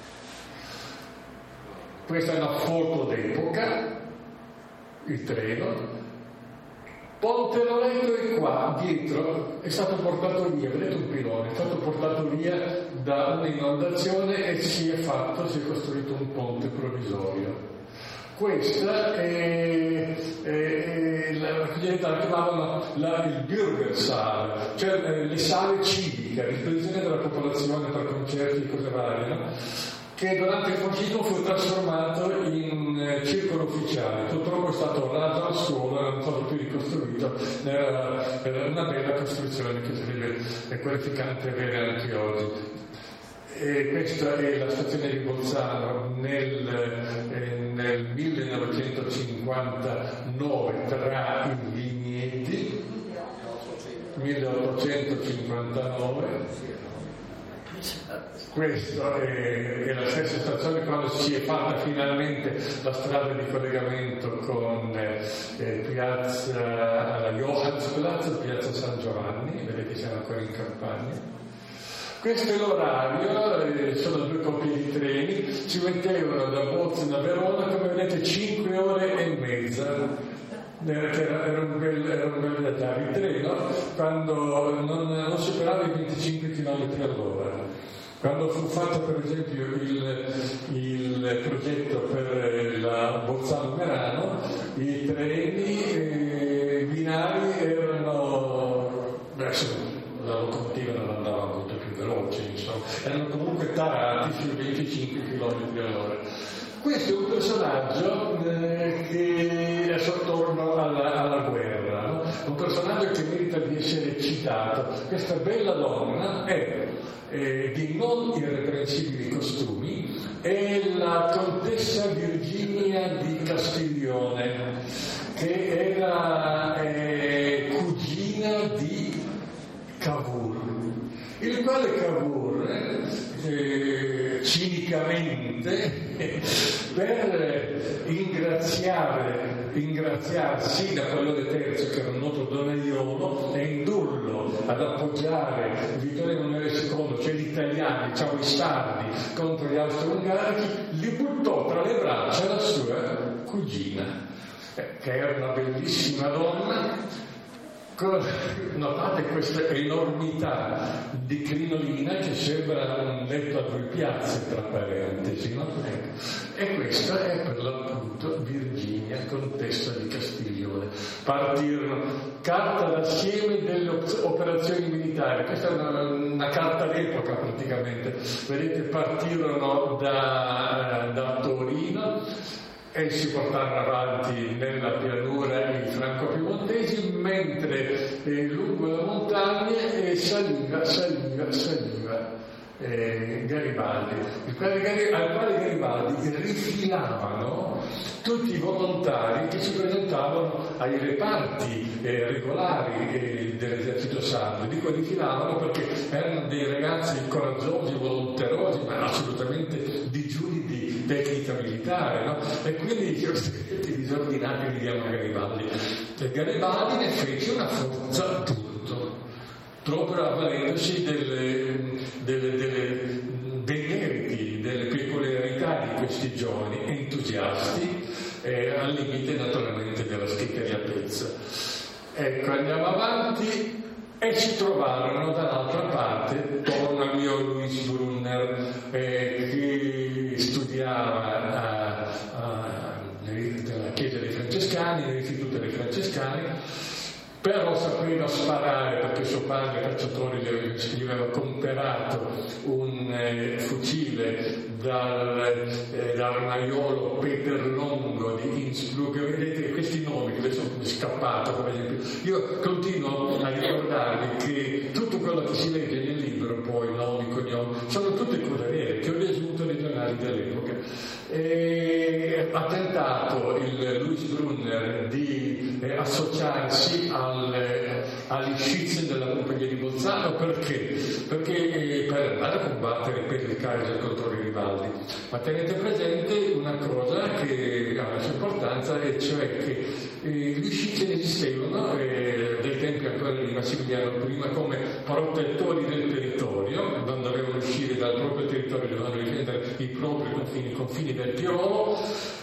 Questa è una foto d'epoca, il treno. Ponte Loreto è qua, dietro, è stato portato via, vedete un pilone, è stato portato via da un'inondazione e si è fatto, si è costruito un ponte provvisorio. Questa è, è, è la chiamavano chiamavano la, il Bürgersaal, cioè eh, le sale civiche, a disposizione della popolazione per concerti e cose varie, no? Che durante il fascismo fu trasformato in eh, circolo ufficiale. Purtroppo è stato raso al suolo, non è stato più ricostruito, era, era una bella costruzione che sarebbe è qualificante avere anche oggi. E questa è la stazione di Bolzano nel, eh, nel millenovecentocinquantanove tra i vigneti, milleottocentocinquantanove. Questa è, è la stessa stazione quando si è fatta finalmente la strada di collegamento con eh, Piazza alla Johannsplatz e Piazza San Giovanni, vedete siamo ancora in campagna. Questo è l'orario, eh, sono due coppie di treni, ci mettevano da Bozen a Verona, come vedete cinque ore e mezza. Era, era un bel, era un bel viaggiare in treno quando non, non superava i venticinque chilometri all'ora. Quando fu fatto per esempio il, il progetto per la Bolzano-Merano, i treni eh, binari erano, adesso la locomotiva non andava molto più veloce, insomma, erano comunque tarati sui venticinque chilometri all'ora. Questo è un personaggio eh, che è sottorno alla, alla guerra, no? Un personaggio che merita di essere citato. Questa bella donna è eh, di non irreprensibili costumi, è la contessa Virginia di Castiglione, che era eh, cugina di Cavour, il quale Cavour eh, cinicamente eh, per ingraziare, ingraziarsi Napoleone terzo, che era un noto donaiolo, e indurlo ad appoggiare Vittorio Emanuele secondo, cioè gli italiani, diciamo i sardi, contro gli austro-ungarici, gli buttò tra le braccia la sua cugina, eh, che era una bellissima donna. Notate questa enormità di crinolina che sembra un letto a due piazze, tra parentesi, no? E questa è per l'appunto Virginia, contessa di Castiglione. Partirono carta d'assieme delle operazioni militari, questa è una, una carta d'epoca praticamente, vedete, partirono da, da Torino e si portarono avanti nella pianura i franco-piemontesi, mentre eh, lungo la montagna eh, saliva, saliva, saliva eh, Garibaldi, il quale, al quale Garibaldi rifilavano tutti i volontari che si presentavano ai reparti eh, regolari eh, dell'esercito sardo. Dico rifilavano perché erano dei ragazzi coraggiosi, volonterosi, ma assolutamente digiuni di tecnica militare, no? E quindi questi disordinati li diamo a Garibaldi. E Garibaldi ne fece una forza tutto, proprio avvalendosi delle, delle, delle, dei meriti, delle peculiarità di questi giovani entusiasti, eh, al limite naturalmente della schiccheriatezza. Ecco, andiamo avanti. E si trovarono dall'altra parte, torno al mio Louis Brunner, eh, che studiava a, a, nella chiesa dei francescani, nell'istituto dei francescani, però sapeva sparare perché suo padre cacciatore gli aveva comperato un eh, fucile dal, eh, dall'armaiolo Peter Longo di Innsbruck. Vedete questi nomi che sono scappato, per esempio. Io continuo a ricordarvi che tutto quello che si legge nel libro, poi nomi, cognomi, sono tutte cose vere che ho riassunto nei giornali dell'epoca. E ha tentato il Louis Brunner di eh, associarsi al, eh, agli Schizen della compagnia di Bolzano. Perché? Perché eh, per andare a combattere per il Kaiser contro i Garibaldi. Ma tenete presente una cosa che ha una sua importanza, e cioè che eh, gli Schizen esistevano eh, dai tempi ancora di Massimiliano prima come protettori del territorio, non dovevano uscire dal proprio territorio, dovevano difendere i propri confini, i confini del Tirolo,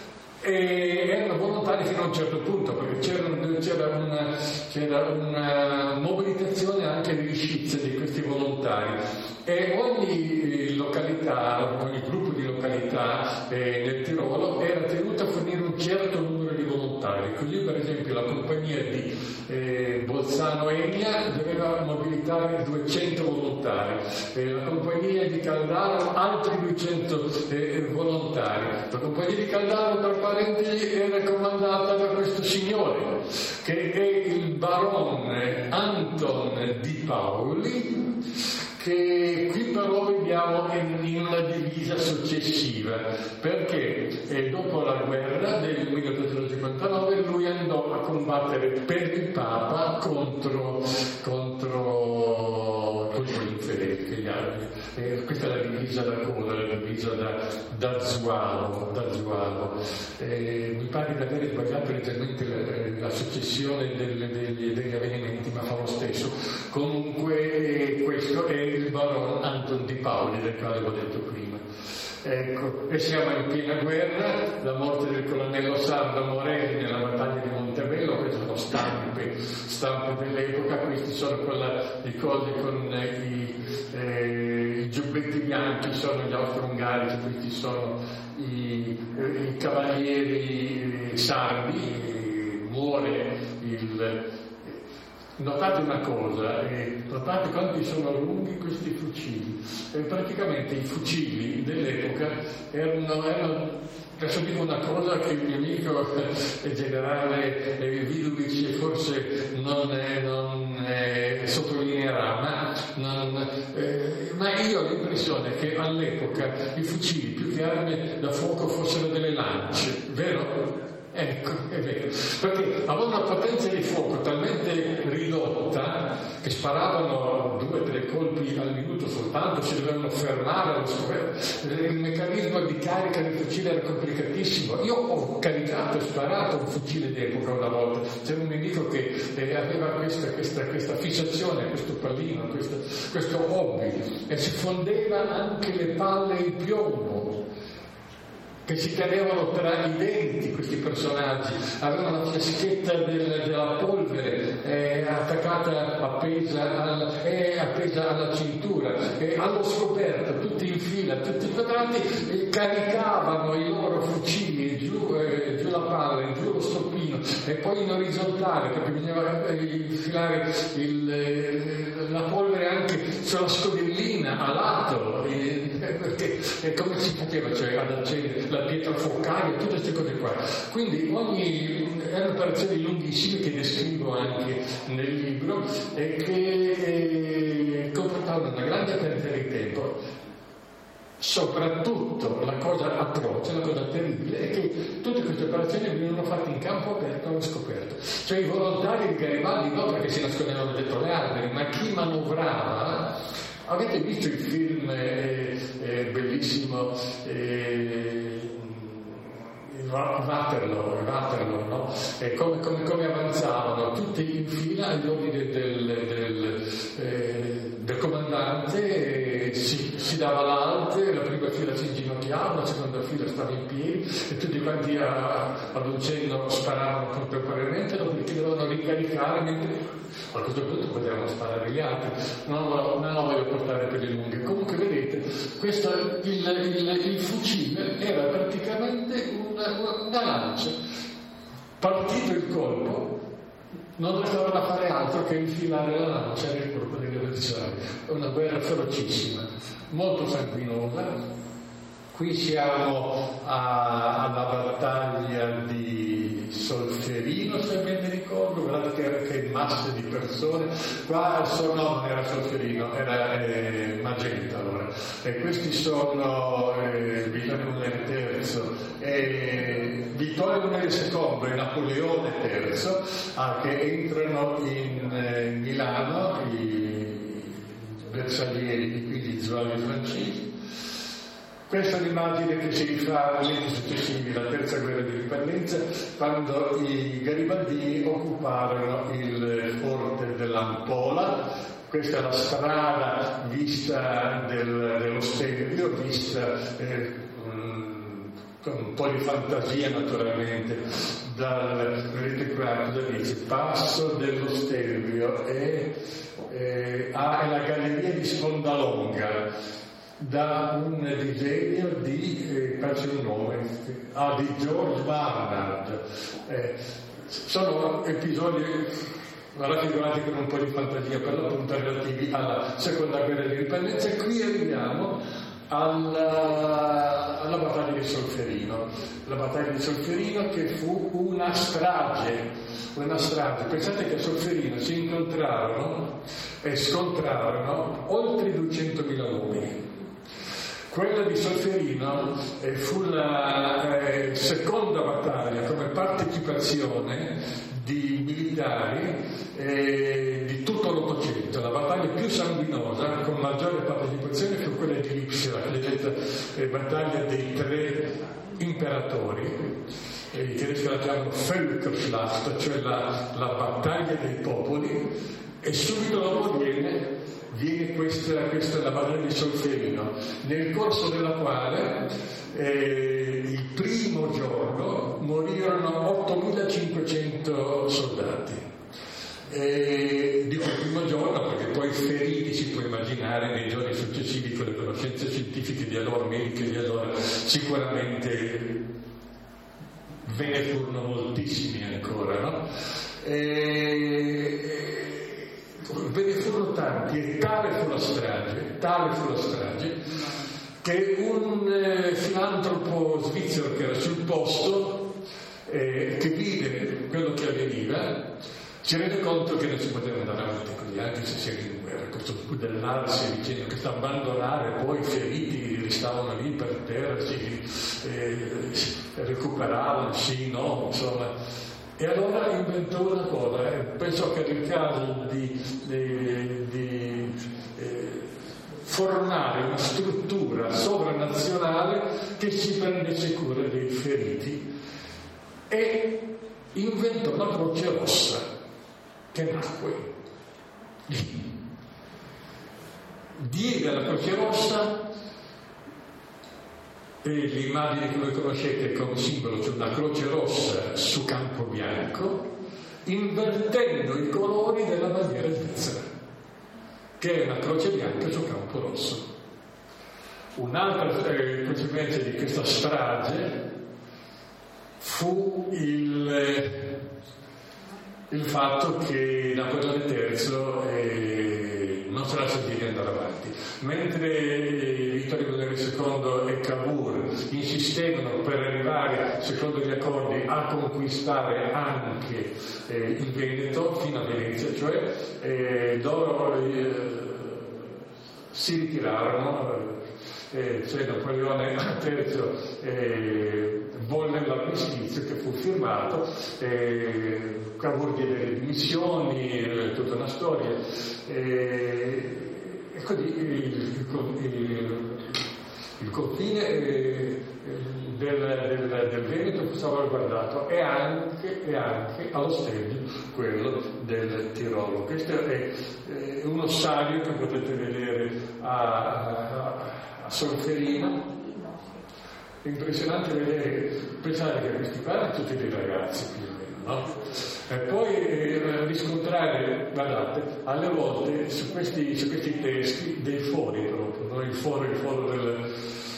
e erano volontari fino a un certo punto, perché c'era, c'era, una, c'era una mobilitazione anche degli Schizen di questi volontari, e ogni località, ogni gruppo di località eh, nel Tirolo era tenuto a fornire un certo numero di volontari. Così per esempio la compagnia di eh, Bolzano-Enia doveva mobilitare duecento volontari, eh, la compagnia di Caldaro altri duecento eh, volontari. La compagnia di Caldaro, per parentesi, era comandata da questo signore che è il barone Anton Di Paoli, che qui però vediamo in una divisa successiva, perché eh, dopo la guerra del milleottocentocinquantanove lui andò a combattere per il Papa contro, contro, contro gli infedeli, eh, questa è la divisa da coda, la divisa da, da zualo, da zualo. Eh, mi pare di aver sbagliato leggermente la, la successione delle, degli, degli avvenimenti, ma fa lo stesso. Comunque eh, questo è il baron Anton di Paoli, del quale ho detto prima. Ecco, e siamo in piena guerra, la morte del colonnello Sardo Morelli nella battaglia di Montebello, queste sono stampe, stampe dell'epoca, questi sono quella, i cose con eh, i, eh, i giubbetti bianchi, sono gli austro-ungarici, questi sono i, eh, i cavalieri eh, sardi, muore il... Notate una cosa, eh, notate quanti sono lunghi questi fucili. Eh, praticamente i fucili dell'epoca erano, erano, adesso dico una cosa che il mio amico eh, generale eh, Vidovic forse non, eh, non eh, sottolineerà, ma, non, eh, ma io ho l'impressione che all'epoca i fucili più che armi da fuoco fossero delle lance, vero? Ecco, è vero, perché avevano una potenza di fuoco talmente ridotta che sparavano due o tre colpi al minuto soltanto, si dovevano fermare allo scoperto. Il meccanismo di carica del fucile era complicatissimo. Io ho caricato e sparato un fucile d'epoca una volta, c'era un nemico che eh, aveva questa, questa, questa fissazione, questo pallino, questo, questo hobby, e si fondeva anche le palle in piombo, che si tenevano tra i denti questi personaggi, avevano la fiaschetta del, della polvere eh, attaccata appesa alla, eh, appesa alla cintura, eh, allo scoperto, tutti in fila, tutti quadrati, eh, caricavano i loro fucili giù, eh, giù la palla, giù lo stoppino, e poi in orizzontale, perché bisognava infilare il, eh, la polvere anche sulla scodellina a lato, eh, perché eh, come si faceva, cioè ad accendere la pietra foccale, tutte queste cose qua. Quindi ogni erano operazioni lunghissime che descrivo anche nel libro e che eh, comportavano una grande perdita di tempo. Soprattutto la cosa atroce, la cosa terribile è che tutte queste operazioni venivano fatte in campo aperto allo scoperto. Cioè i volontari di Garibaldi non perché si nascondevano dietro le alberi, ma chi manovrava. Avete visto il film eh, eh, bellissimo eh, Waterloo, Waterloo, no? E come, come, come avanzavano tutti in fila agli ordini del, del, eh, del comandante, eh, si, si dava l'alte, la prima fila si inginocchiava, la seconda fila stava in piedi e tutti quanti a, ad un cenno sparavano contemporaneamente, dopodiché dovevano ricaricare, mentre a questo punto potevano sparare gli altri. Non lo, non lo voglio portare per le lunghe. Comunque vedete, questo, il, il, il fucile era praticamente una, una lancia. Partito il colpo, non dovevano fare altro che infilare la lancia nel corpo degli avversari. È una guerra ferocissima, molto sanguinosa. Qui siamo a, alla battaglia di Solferino, se ben mi ricordo, guardate che, che masse di persone. Qua il suo nome era Solferino, era eh, Magenta allora. E questi sono eh, Vittorio Emanuele terzo e Vittorio Emanuele secondo e Napoleone terzo ah, che entrano in eh, Milano, i bersaglieri, quindi gli zuali francesi. Questa è un'immagine che si rifà agli anni successivi, la terza guerra di indipendenza, quando i garibaldini occuparono il forte dell'Ampola. Questa è la strada vista del, dello Stelvio, vista eh, con un po' di fantasia naturalmente, dal, vedete qua cosa dice, passo dello Stelvio e eh, ah, è la galleria di Spondalonga, da un disegno di, eh, faccio un nome, ah, di George Barnard. Eh, sono episodi raffigurati con un po' di fantasia, per l'appunto relativi alla seconda guerra di indipendenza. E qui arriviamo alla, alla battaglia di Solferino. La battaglia di Solferino che fu una strage, una strage. Pensate che a Solferino si incontrarono e scontrarono oltre duecentomila uomini. Quella di Solferino eh, fu la eh, seconda battaglia come partecipazione di militari eh, di tutto l'Ottocento, la battaglia più più sanguinosa, con maggiore partecipazione, fu quella di Lipsia, la cosiddetta eh, battaglia dei tre imperatori. Eh, I tedeschi la chiamano Völkerschlacht, cioè la, la battaglia dei popoli, e subito dopo viene, viene questa, questa la battaglia di Solferino, nel corso della quale eh, il primo giorno morirono ottomilacinquecento soldati. E dico il primo giorno perché poi feriti si può immaginare nei giorni successivi con le conoscenze scientifiche di allora, mediche di allora, sicuramente ve ne furono moltissimi ancora, no? E, ve ne furono tanti e tale fu la strage, tale fu la strage che un eh, filantropo svizzero che era sul posto, eh, che vide quello che avveniva, si rende conto che non si poteva andare avanti così, anche se si era in guerra, questo spudellarsi dicendo che sta abbandonare, poi i feriti ristavano lì per terra, si eh, recuperavano, sì, no, insomma. E allora inventò una cosa, eh, pensò che era il caso di, di, di eh, formare una struttura sovranazionale che si prendesse cura dei feriti, e inventò la Croce Rossa, che nacque lì. Diede alla Croce Rossa, e l'immagine che voi conoscete come simbolo, c'è una croce rossa su campo bianco, invertendo i colori della bandiera svizzera, che è una croce bianca su campo rosso. Un'altra eh, conseguenza di questa strage fu il, il fatto che Napoleone terzo eh, non se la sentiva di andare avanti, mentre Vittorio Emanuele secondo e Cavour insistevano per arrivare, secondo gli accordi, a conquistare anche eh, il Veneto fino a Venezia, cioè eh, loro eh, si ritirarono. Eh, cioè Napoleone terzo eh, volle l'armistizio che fu firmato, eh, Cavour diede le dimissioni, eh, tutta una storia, eh, e così il, il, il, il confine eh, del, del, del Veneto fu salvaguardato, e anche, e anche allo Stelvio quello del Tirolo. Questo è eh, uno stadio che potete vedere a, a a Solferino. È impressionante vedere, pensare che questi qua erano tutti dei ragazzi più o meno, no? E poi eh, riscontrare, guardate, alle volte su questi, su questi testi dei fori proprio, no? il foro, il foro del,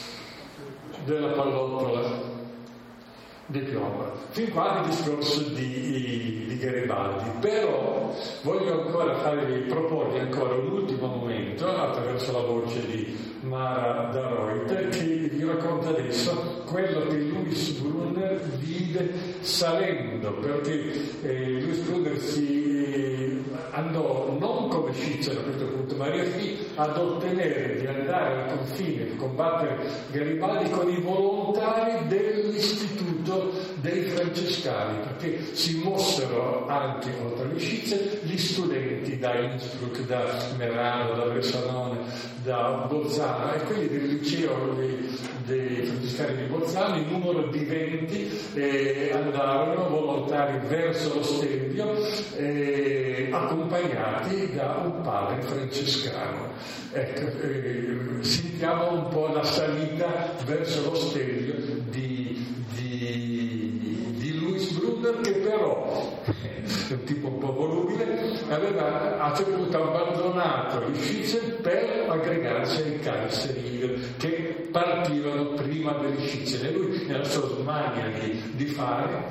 della pallottola di piombo. Fin qua il discorso di, di Garibaldi, però voglio ancora farvi proporre ancora un ultimo momento attraverso la voce di Mara da Reuter, che vi racconta adesso quello che Louis Brunner vide salendo, perché eh, Louis Brunner si eh, andò non come Schitzer a questo punto, ma riuscì ad ottenere di andare al confine e combattere Garibaldi con i volontari dell'istituto dei francescani, perché si mossero anche oltre agli Schitzer gli studenti da Innsbruck, da Merano, da Bressanone, da Bolzano, e quelli del liceo dei, dei francescani di Bolzano, in numero di venti, eh, andarono volontari verso lo Stelvio, eh, accompagnati da un padre francescano. Ecco, eh, sentiamo un po' la salita verso lo Stelvio di, di, di Louis Brunner, che però è un tipo un po' volubile, aveva a un certo punto abbandonato gli Schitzer per aggregarsi ai Kaiserjäger che partivano prima degli Schitzer, e lui nella sua smania di, di fare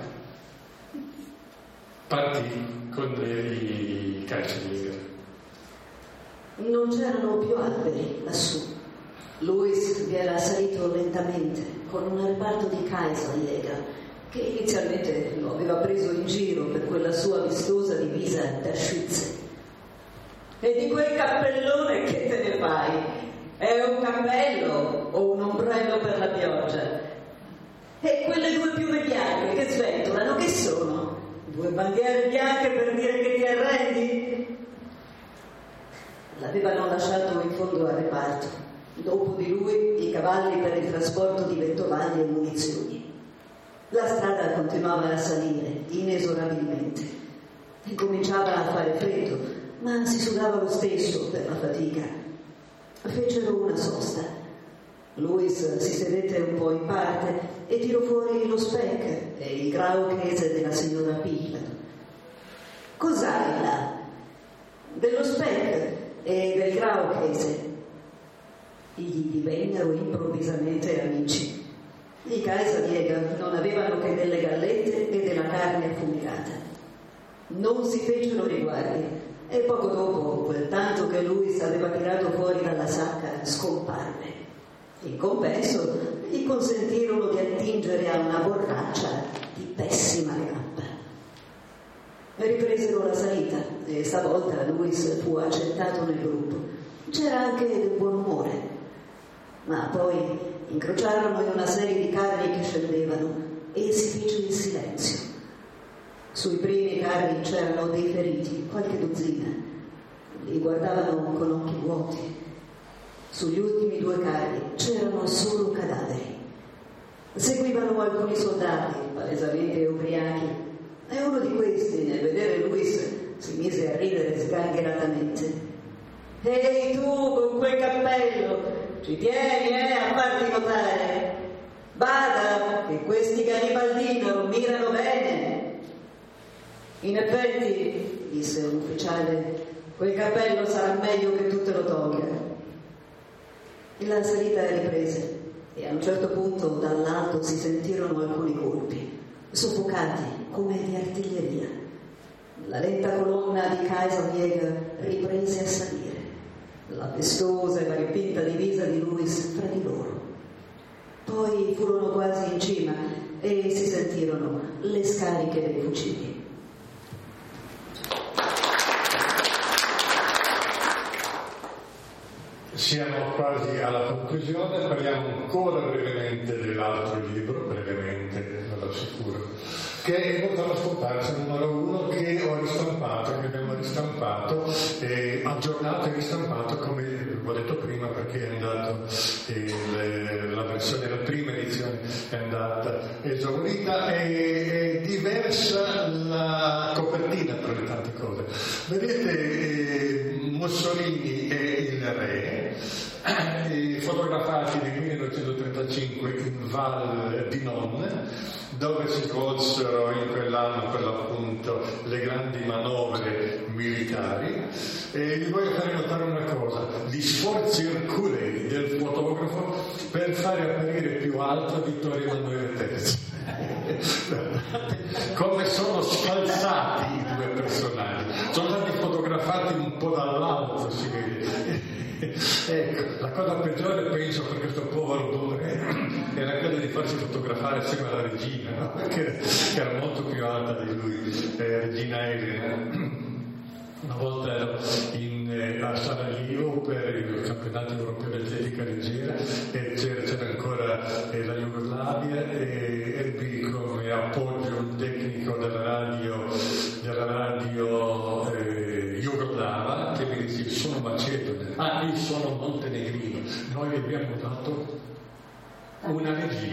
partì con i Kaiserjäger.
Non c'erano più alberi lassù. Louis vi era salito lentamente con un reparto di Kaiserjäger che inizialmente lo aveva preso in giro per quella sua vistosa divisa da Schütze. E di quel cappellone che te ne fai? È un cappello o un ombrello per la pioggia? E quelle due piume bianche che sventolano, che sono? Due bandiere bianche per dire che ti arrendi? L'avevano lasciato in fondo al reparto. Dopo di lui i cavalli per il trasporto di vettovaglie e munizioni. La strada continuava a salire inesorabilmente. Cominciava a fare freddo, ma si sudava lo stesso per la fatica. Fecero una sosta. Luis si sedette un po' in parte e tirò fuori lo speck e il grauchese della signora Pilla. Cos'hai là? Dello speck e del grauchese. Gli divennero improvvisamente amici. I Kaiserjäger non avevano che delle gallette e della carne affumicata. Non si fecero riguardi e poco dopo quel tanto che Luis aveva tirato fuori dalla sacca scomparve. In compenso gli consentirono di attingere a una borraccia di pessima grappa. Ripresero la salita e stavolta Luis fu accettato nel gruppo. C'era anche del buon umore. Ma poi incrociarono in una serie di carri che scendevano e si fece il silenzio. Sui primi carri c'erano dei feriti, qualche dozzina. Li guardavano con occhi vuoti. Sugli ultimi due carri c'erano solo cadaveri. Seguivano alcuni soldati, palesemente ubriachi, e uno di questi, nel vedere Luis, si mise a ridere sgangheratamente. «Ehi tu con quel cappello! Ci tieni, eh, a farti notare? Bada, che questi Garibaldini non mirano bene!» «In effetti», disse un ufficiale, «quel cappello sarà meglio che tu te lo tolga». La salita riprese e a un certo punto dall'alto si sentirono alcuni colpi, soffocati come di artiglieria. La lenta colonna di Kaiserjäger riprese a salire. La festosa e variopinta divisa di Luis fra di loro. Poi furono quasi in cima e si sentirono le scariche dei fucili.
Siamo quasi alla conclusione, parliamo ancora brevemente dell'altro libro, brevemente, ve lo assicuro, che è Voltare a scomparsa numero uno, che ho ristampato, che abbiamo ristampato, eh, aggiornato e ristampato, come vi ho detto prima, perché è andato, eh, la versione, la prima edizione è andata esaurita, e è diversa la copertina tra le tante cose. Vedete eh, Mussolini e il re, eh, fotografati nel millenovecentotrentacinque in Val di Non, dove si svolsero in quell'anno per l'appunto le grandi manovre militari. E vi voglio fare notare una cosa: gli sforzi erculei del fotografo per fare apparire più alto Vittorio Emanuele terzo. Come sono sfalsati i due personaggi, sono stati fotografati un po' dall'alto, si vede. Ecco, la cosa peggiore, penso, per questo povero Dore era quella di farsi fotografare assieme alla regina, no? Perché era molto più alta di lui, eh, Regina Elena. Una volta ero in, eh, a Sarajevo per il campionato europeo di atletica leggera e c'era, c'era ancora eh, la Jugoslavia, e ebbi come appoggio un tecnico della radio, della radio eh, jugoslava, che mi disse: sono macedone, ah, io sono montenegrino, noi abbiamo dato una regina.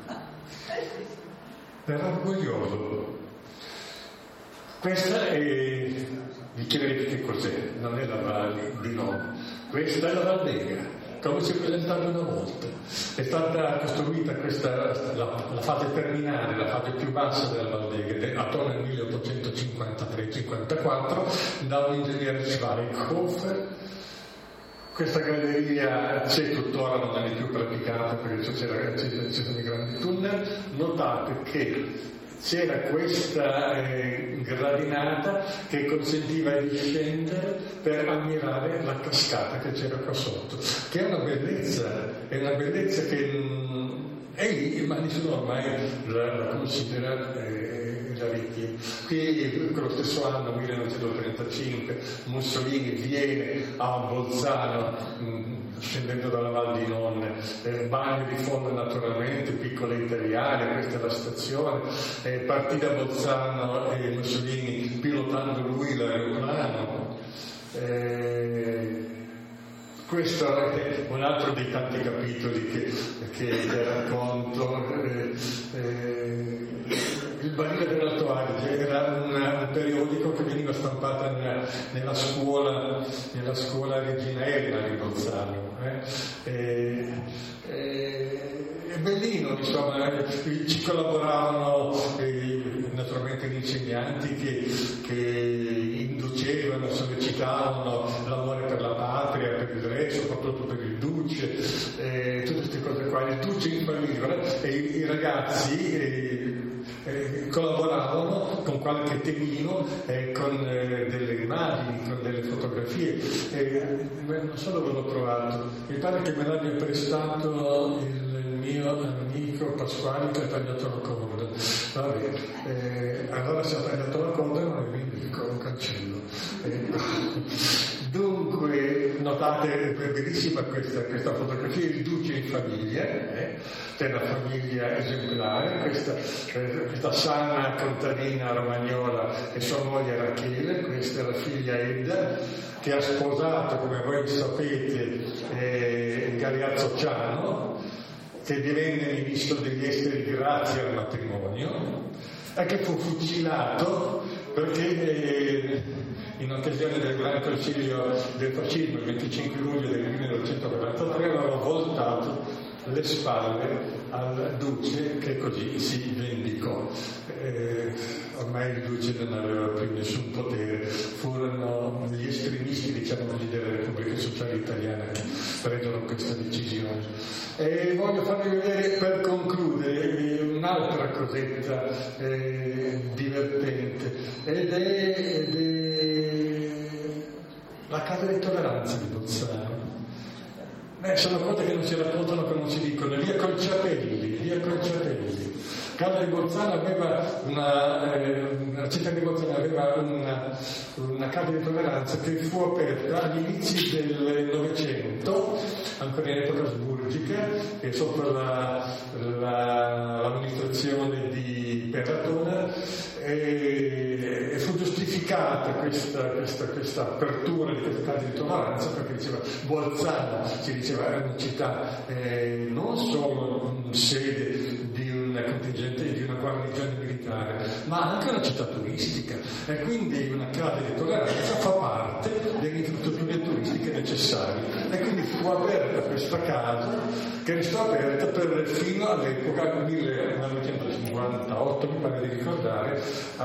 Era orgoglioso. Questa è, vi chiederete che cos'è, non è la Val di Non, questa è la Valdega, come si presentava una volta. È stata costruita questa, la, la fase terminale, la fase più bassa della Valdega, attorno al milleottocentocinquantatré cinquantaquattro, da un ingegnere Schweighofer. Questa galleria c'è tuttora, non è più praticata perché c'era, ci sono i grandi tunnel. Notate che c'era questa eh, gradinata che consentiva di scendere per ammirare la cascata che c'era qua sotto, che è una bellezza, è una bellezza che mh, è lì, ma nessuno ormai la, la considera eh, la ritiene. Qui, quello stesso anno, millenovecentotrentacinque, Mussolini viene a Bolzano, mh, scendendo dalla Val di Non, eh, bagno di fondo naturalmente, piccole italiane, questa è la stazione, eh, partì da Bolzano e Mussolini pilotando lui l'aeroplano, Eh, questo è un altro dei tanti capitoli che, che racconto. Eh, eh, il Barile dell'Alto Adige era un, un periodico che veniva stampato nella, nella scuola nella scuola Regina Elena di Bolzano. Eh? Eh, eh, è bellino, insomma, ci collaboravano eh, naturalmente gli insegnanti che, che inducevano, sollecitavano l'amore per la patria, per il re, soprattutto per il duce, eh, tutte queste cose qua. Il duce in famiglia e i, i ragazzi eh, eh, collaboravano con qualche temino, eh, con eh, delle immagini, con delle fotografie. Eh, non so dove l'ho trovato, mi pare che me l'abbia prestato il mio amico Pasquale che ha tagliato la corda. Vabbè, eh, allora se ha tagliato la corda non è vindico, un cancello. Eh, dunque, notate, è bellissima questa, questa fotografia, il duce in famiglia, eh, è una famiglia esemplare, questa, eh, questa sana contadina romagnola e sua moglie Rachele, questa è la figlia Edda, che ha sposato, come voi sapete, eh, Galeazzo Ciano, che divenne ministro degli esteri grazie al matrimonio e che fu fucilato perché in occasione del Gran Consiglio del Fascismo il venticinque luglio del millenovecentoquarantatré aveva voltato le spalle al duce che così si vendicò. Eh, ormai il duce non aveva più nessun potere, furono gli estremisti, diciamo così, della Repubblica Sociale Italiana che presero questa decisione. E voglio farvi vedere, per concludere, un'altra cosetta eh, divertente, ed è, ed è la casa di tolleranza di Bolzano. Eh, sono cose che non si raccontano, che non si dicono. Via Conciapelli, via Conciapelli. Casa di Bolzano aveva una, eh, la città di Bolzano aveva una, una casa di tolleranza che fu aperta agli inizi del Novecento, ancora in epoca asburgica, e sotto la, la, l'amministrazione di Perratona, e, e fu giustificata questa, questa, questa apertura di questa casa di tolleranza perché diceva Bolzano, si diceva, era una città eh, non solo sede di un contingente, di una guarnigione militare, ma anche una città turistica, e quindi una casa di tolleranza fa parte delle infrastrutture turistiche necessarie, e quindi fu aperta questa casa che restò aperta per, fino all'epoca millenovecentocinquantotto, mi pare di ricordare,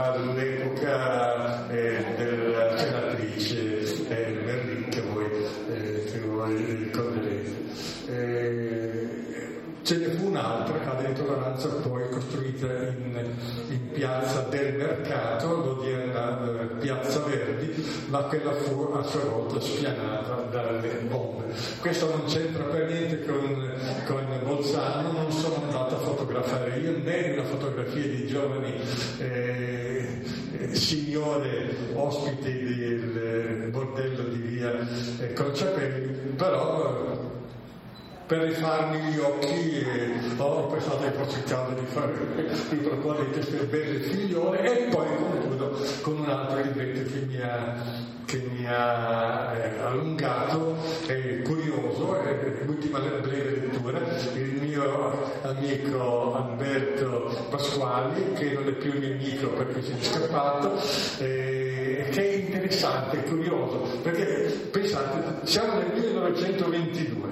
all'epoca eh, della senatrice eh, Merlin, che voi, eh, che voi ricorderete. Eh, Ce ne fu un'altra casa di tolleranza poi costruita in, in piazza del Mercato, l'odierna eh, piazza Verdi, ma quella fu a sua volta spianata dalle bombe. Questo non c'entra per niente con, con Bolzano, non sono andato a fotografare io né una fotografia di giovani eh, eh, signore ospiti del bordello di via eh, Conciapelli, però eh, per rifarmi gli occhi eh, ho pensato che fosse il caso di, fare, di proporre queste belle figliole, e poi concludo con un altro libretto che mi ha, che mi ha eh, allungato, è curioso, è l'ultima breve lettura, il mio amico Alberto Pasquali, che non è più un nemico perché si è scappato, eh, che è interessante, è curioso, perché pensate, siamo nel millenovecentoventidue,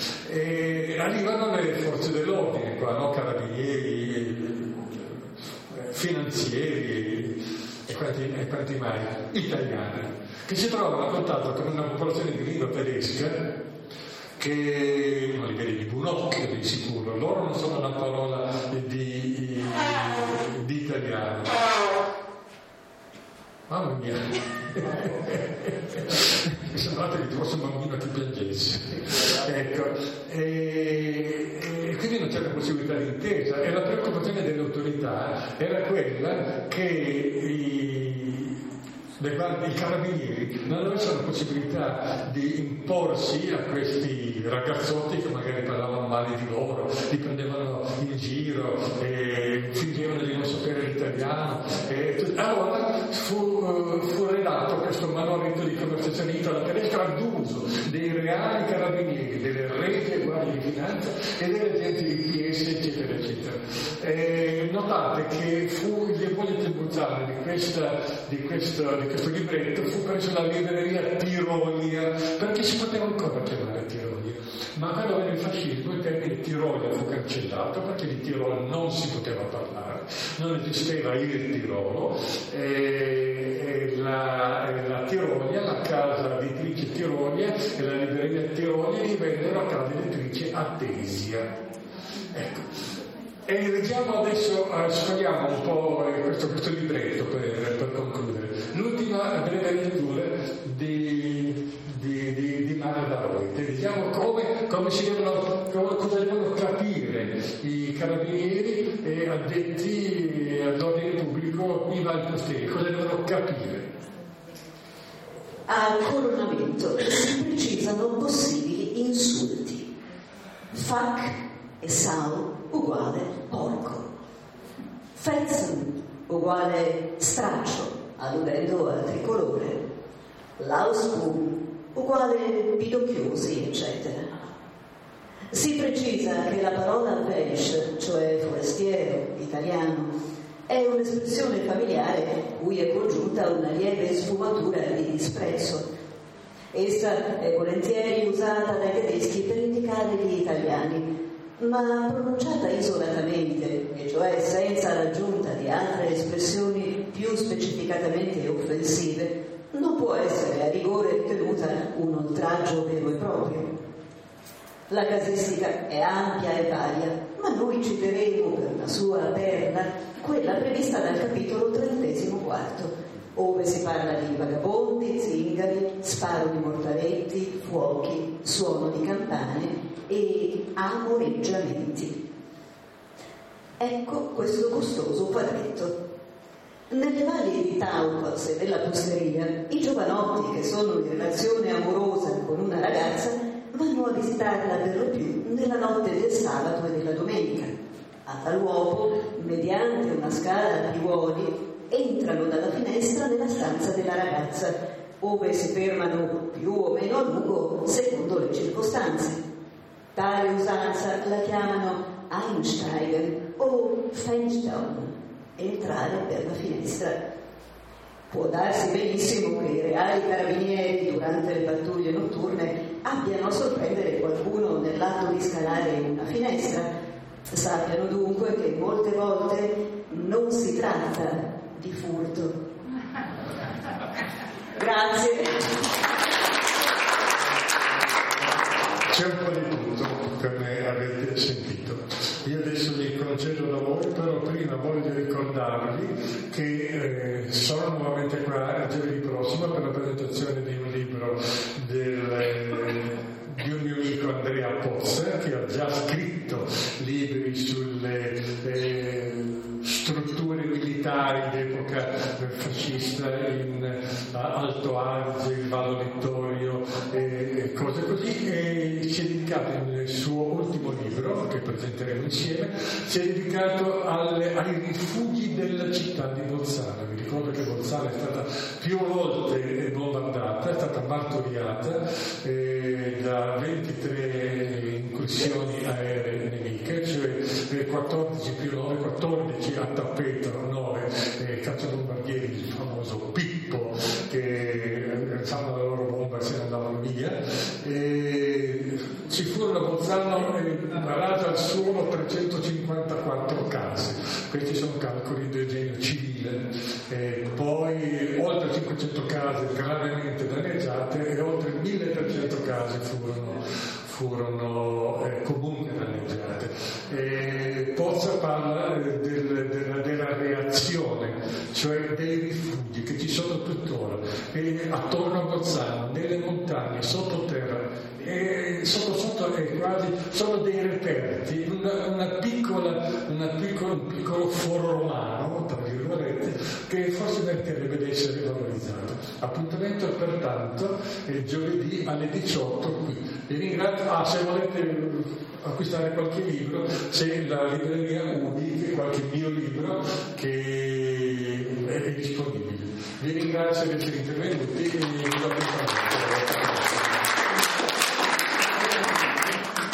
e arrivano le forze dell'ordine qua, no? Carabinieri, finanzieri e quanti, e quanti mai, italiani, che si trovano a contatto con una popolazione di lingua tedesca che non li vede di Bunocchio di sicuro, loro non sanno una parola di, di, di italiano. Mamma mia, mi sembrava che fosse un bambino che piangesse. Ecco, e, e quindi non c'era possibilità di intesa, e la preoccupazione delle autorità era quella che i, le, i carabinieri non avessero la possibilità di imporsi a questi ragazzotti che magari parlavano male di loro, li prendevano in giro e fingevano di non sapere l'italiano. italiano. E, allora fu, fu redatto questo manualetto di conversazione italo-tedesca ad uso dei reali carabinieri, delle regie guardie di finanza e delle agenti di P S, eccetera, eccetera. E notate che fu il deposito Bolzano di, questa, di, questo, di questo libretto fu preso dalla libreria Tirolia, perché si poteva ancora chiamare Tirolia, ma quando venne il fascismo il termine Tirolia fu cancellato perché di Tirolo non si poteva parlare, non esisteva il Tirolo, e, e la, e la Tirolia, la casa editrice Tirolia e la libreria Tirolia divennero la casa editrice Atesia. Ecco. E leggiamo adesso, eh, sfogliamo un po' questo, questo libretto per, per concludere. L'ultima breve lettura di, di, di, di Mara Daroite. Vediamo come, come si devono, come, cosa devono capire i carabinieri e addetti all'ordine pubblico qui Valposteri, cosa devono capire.
Al coronamento si precisano possibili insulti. Fuck e Sau uguale porco. Fetzen uguale straccio, alludendo al tricolore. Lausbum uguale pidocchiosi, eccetera. Si precisa che la parola Welsch, cioè forestiero, italiano, è un'espressione familiare cui è congiunta una lieve sfumatura di disprezzo. Essa è volentieri usata dai tedeschi per indicare gli italiani, ma pronunciata isolatamente, e cioè senza l'aggiunta di altre espressioni più specificatamente offensive, non può essere a rigore ritenuta un oltraggio vero e proprio. La casistica è ampia e varia, ma noi citeremo per una sua perla quella prevista dal capitolo trentesimo quarto, ove si parla di vagabondi, zingari, sparo di mortaretti, fuochi, suono di campane e amoreggiamenti. Ecco questo costoso quadretto. Nelle valli di Taupas e della Pusteria, i giovanotti che sono in relazione amorosa con una ragazza vanno a visitarla per lo più nella notte del sabato e della domenica. A tal uopo, mediante una scala a piuoli, entrano dalla finestra nella stanza della ragazza, ove si fermano più o meno a lungo secondo le circostanze. Tale usanza la chiamano Einsteigen o Fenstern, entrare per la finestra. Può darsi benissimo che i reali carabinieri durante le pattuglie notturne abbiano a sorprendere qualcuno nell'atto di scalare una finestra. Sappiano dunque che molte volte non si tratta di furto. Grazie.
C'è un po' di tutto, come avete sentito. Io adesso vi concedo da voi, però prima voglio ricordarvi che eh, sono nuovamente qua giovedì prossimo per la presentazione di un libro del, eh, di un mio amico Andrea Pozza, che ha già scritto libri sulle eh, strutture militari d'epoca fascista in Alto Adige, il Vallo Vittorio e cose così, e si è dedicato nel suo ultimo libro, che presenteremo insieme, si è dedicato alle, ai rifugi della città di Bolzano. Vi ricordo che Bolzano è stata più volte bombardata, è stata martoriata eh, da ventitré incursioni aeree nemiche, cioè quattordici più nove, quattordici a tappeto, nove eh, cacciabombardieri, il famoso Pippo, che alzavano la loro bomba e se ne andavano via. E ci furono a Bolzano eh, barate al suolo trecentocinquantaquattro case. Questi sono calcoli del genio civile. E poi oltre cinquecento case gravemente danneggiate e oltre milletrecento case furono furono eh, comunque danneggiate. E Pozza parla eh, del, della, della reazione, cioè dei rifugi che ci sono tuttora, e attorno a Bolzano, nelle montagne, sottoterra, e sotto sotto è quasi, sono dei reperti, una, una piccola, una piccola, un piccolo foro romano, tra virgolette, che forse meriterebbe di essere valorizzato. Appuntamento pertanto il giovedì alle diciotto qui. Vi ringrazio. Ah, se volete acquistare qualche libro, c'è la libreria Udi, qualche mio libro che è disponibile. Vi ringrazio di essere intervenuti e vi do appuntamento.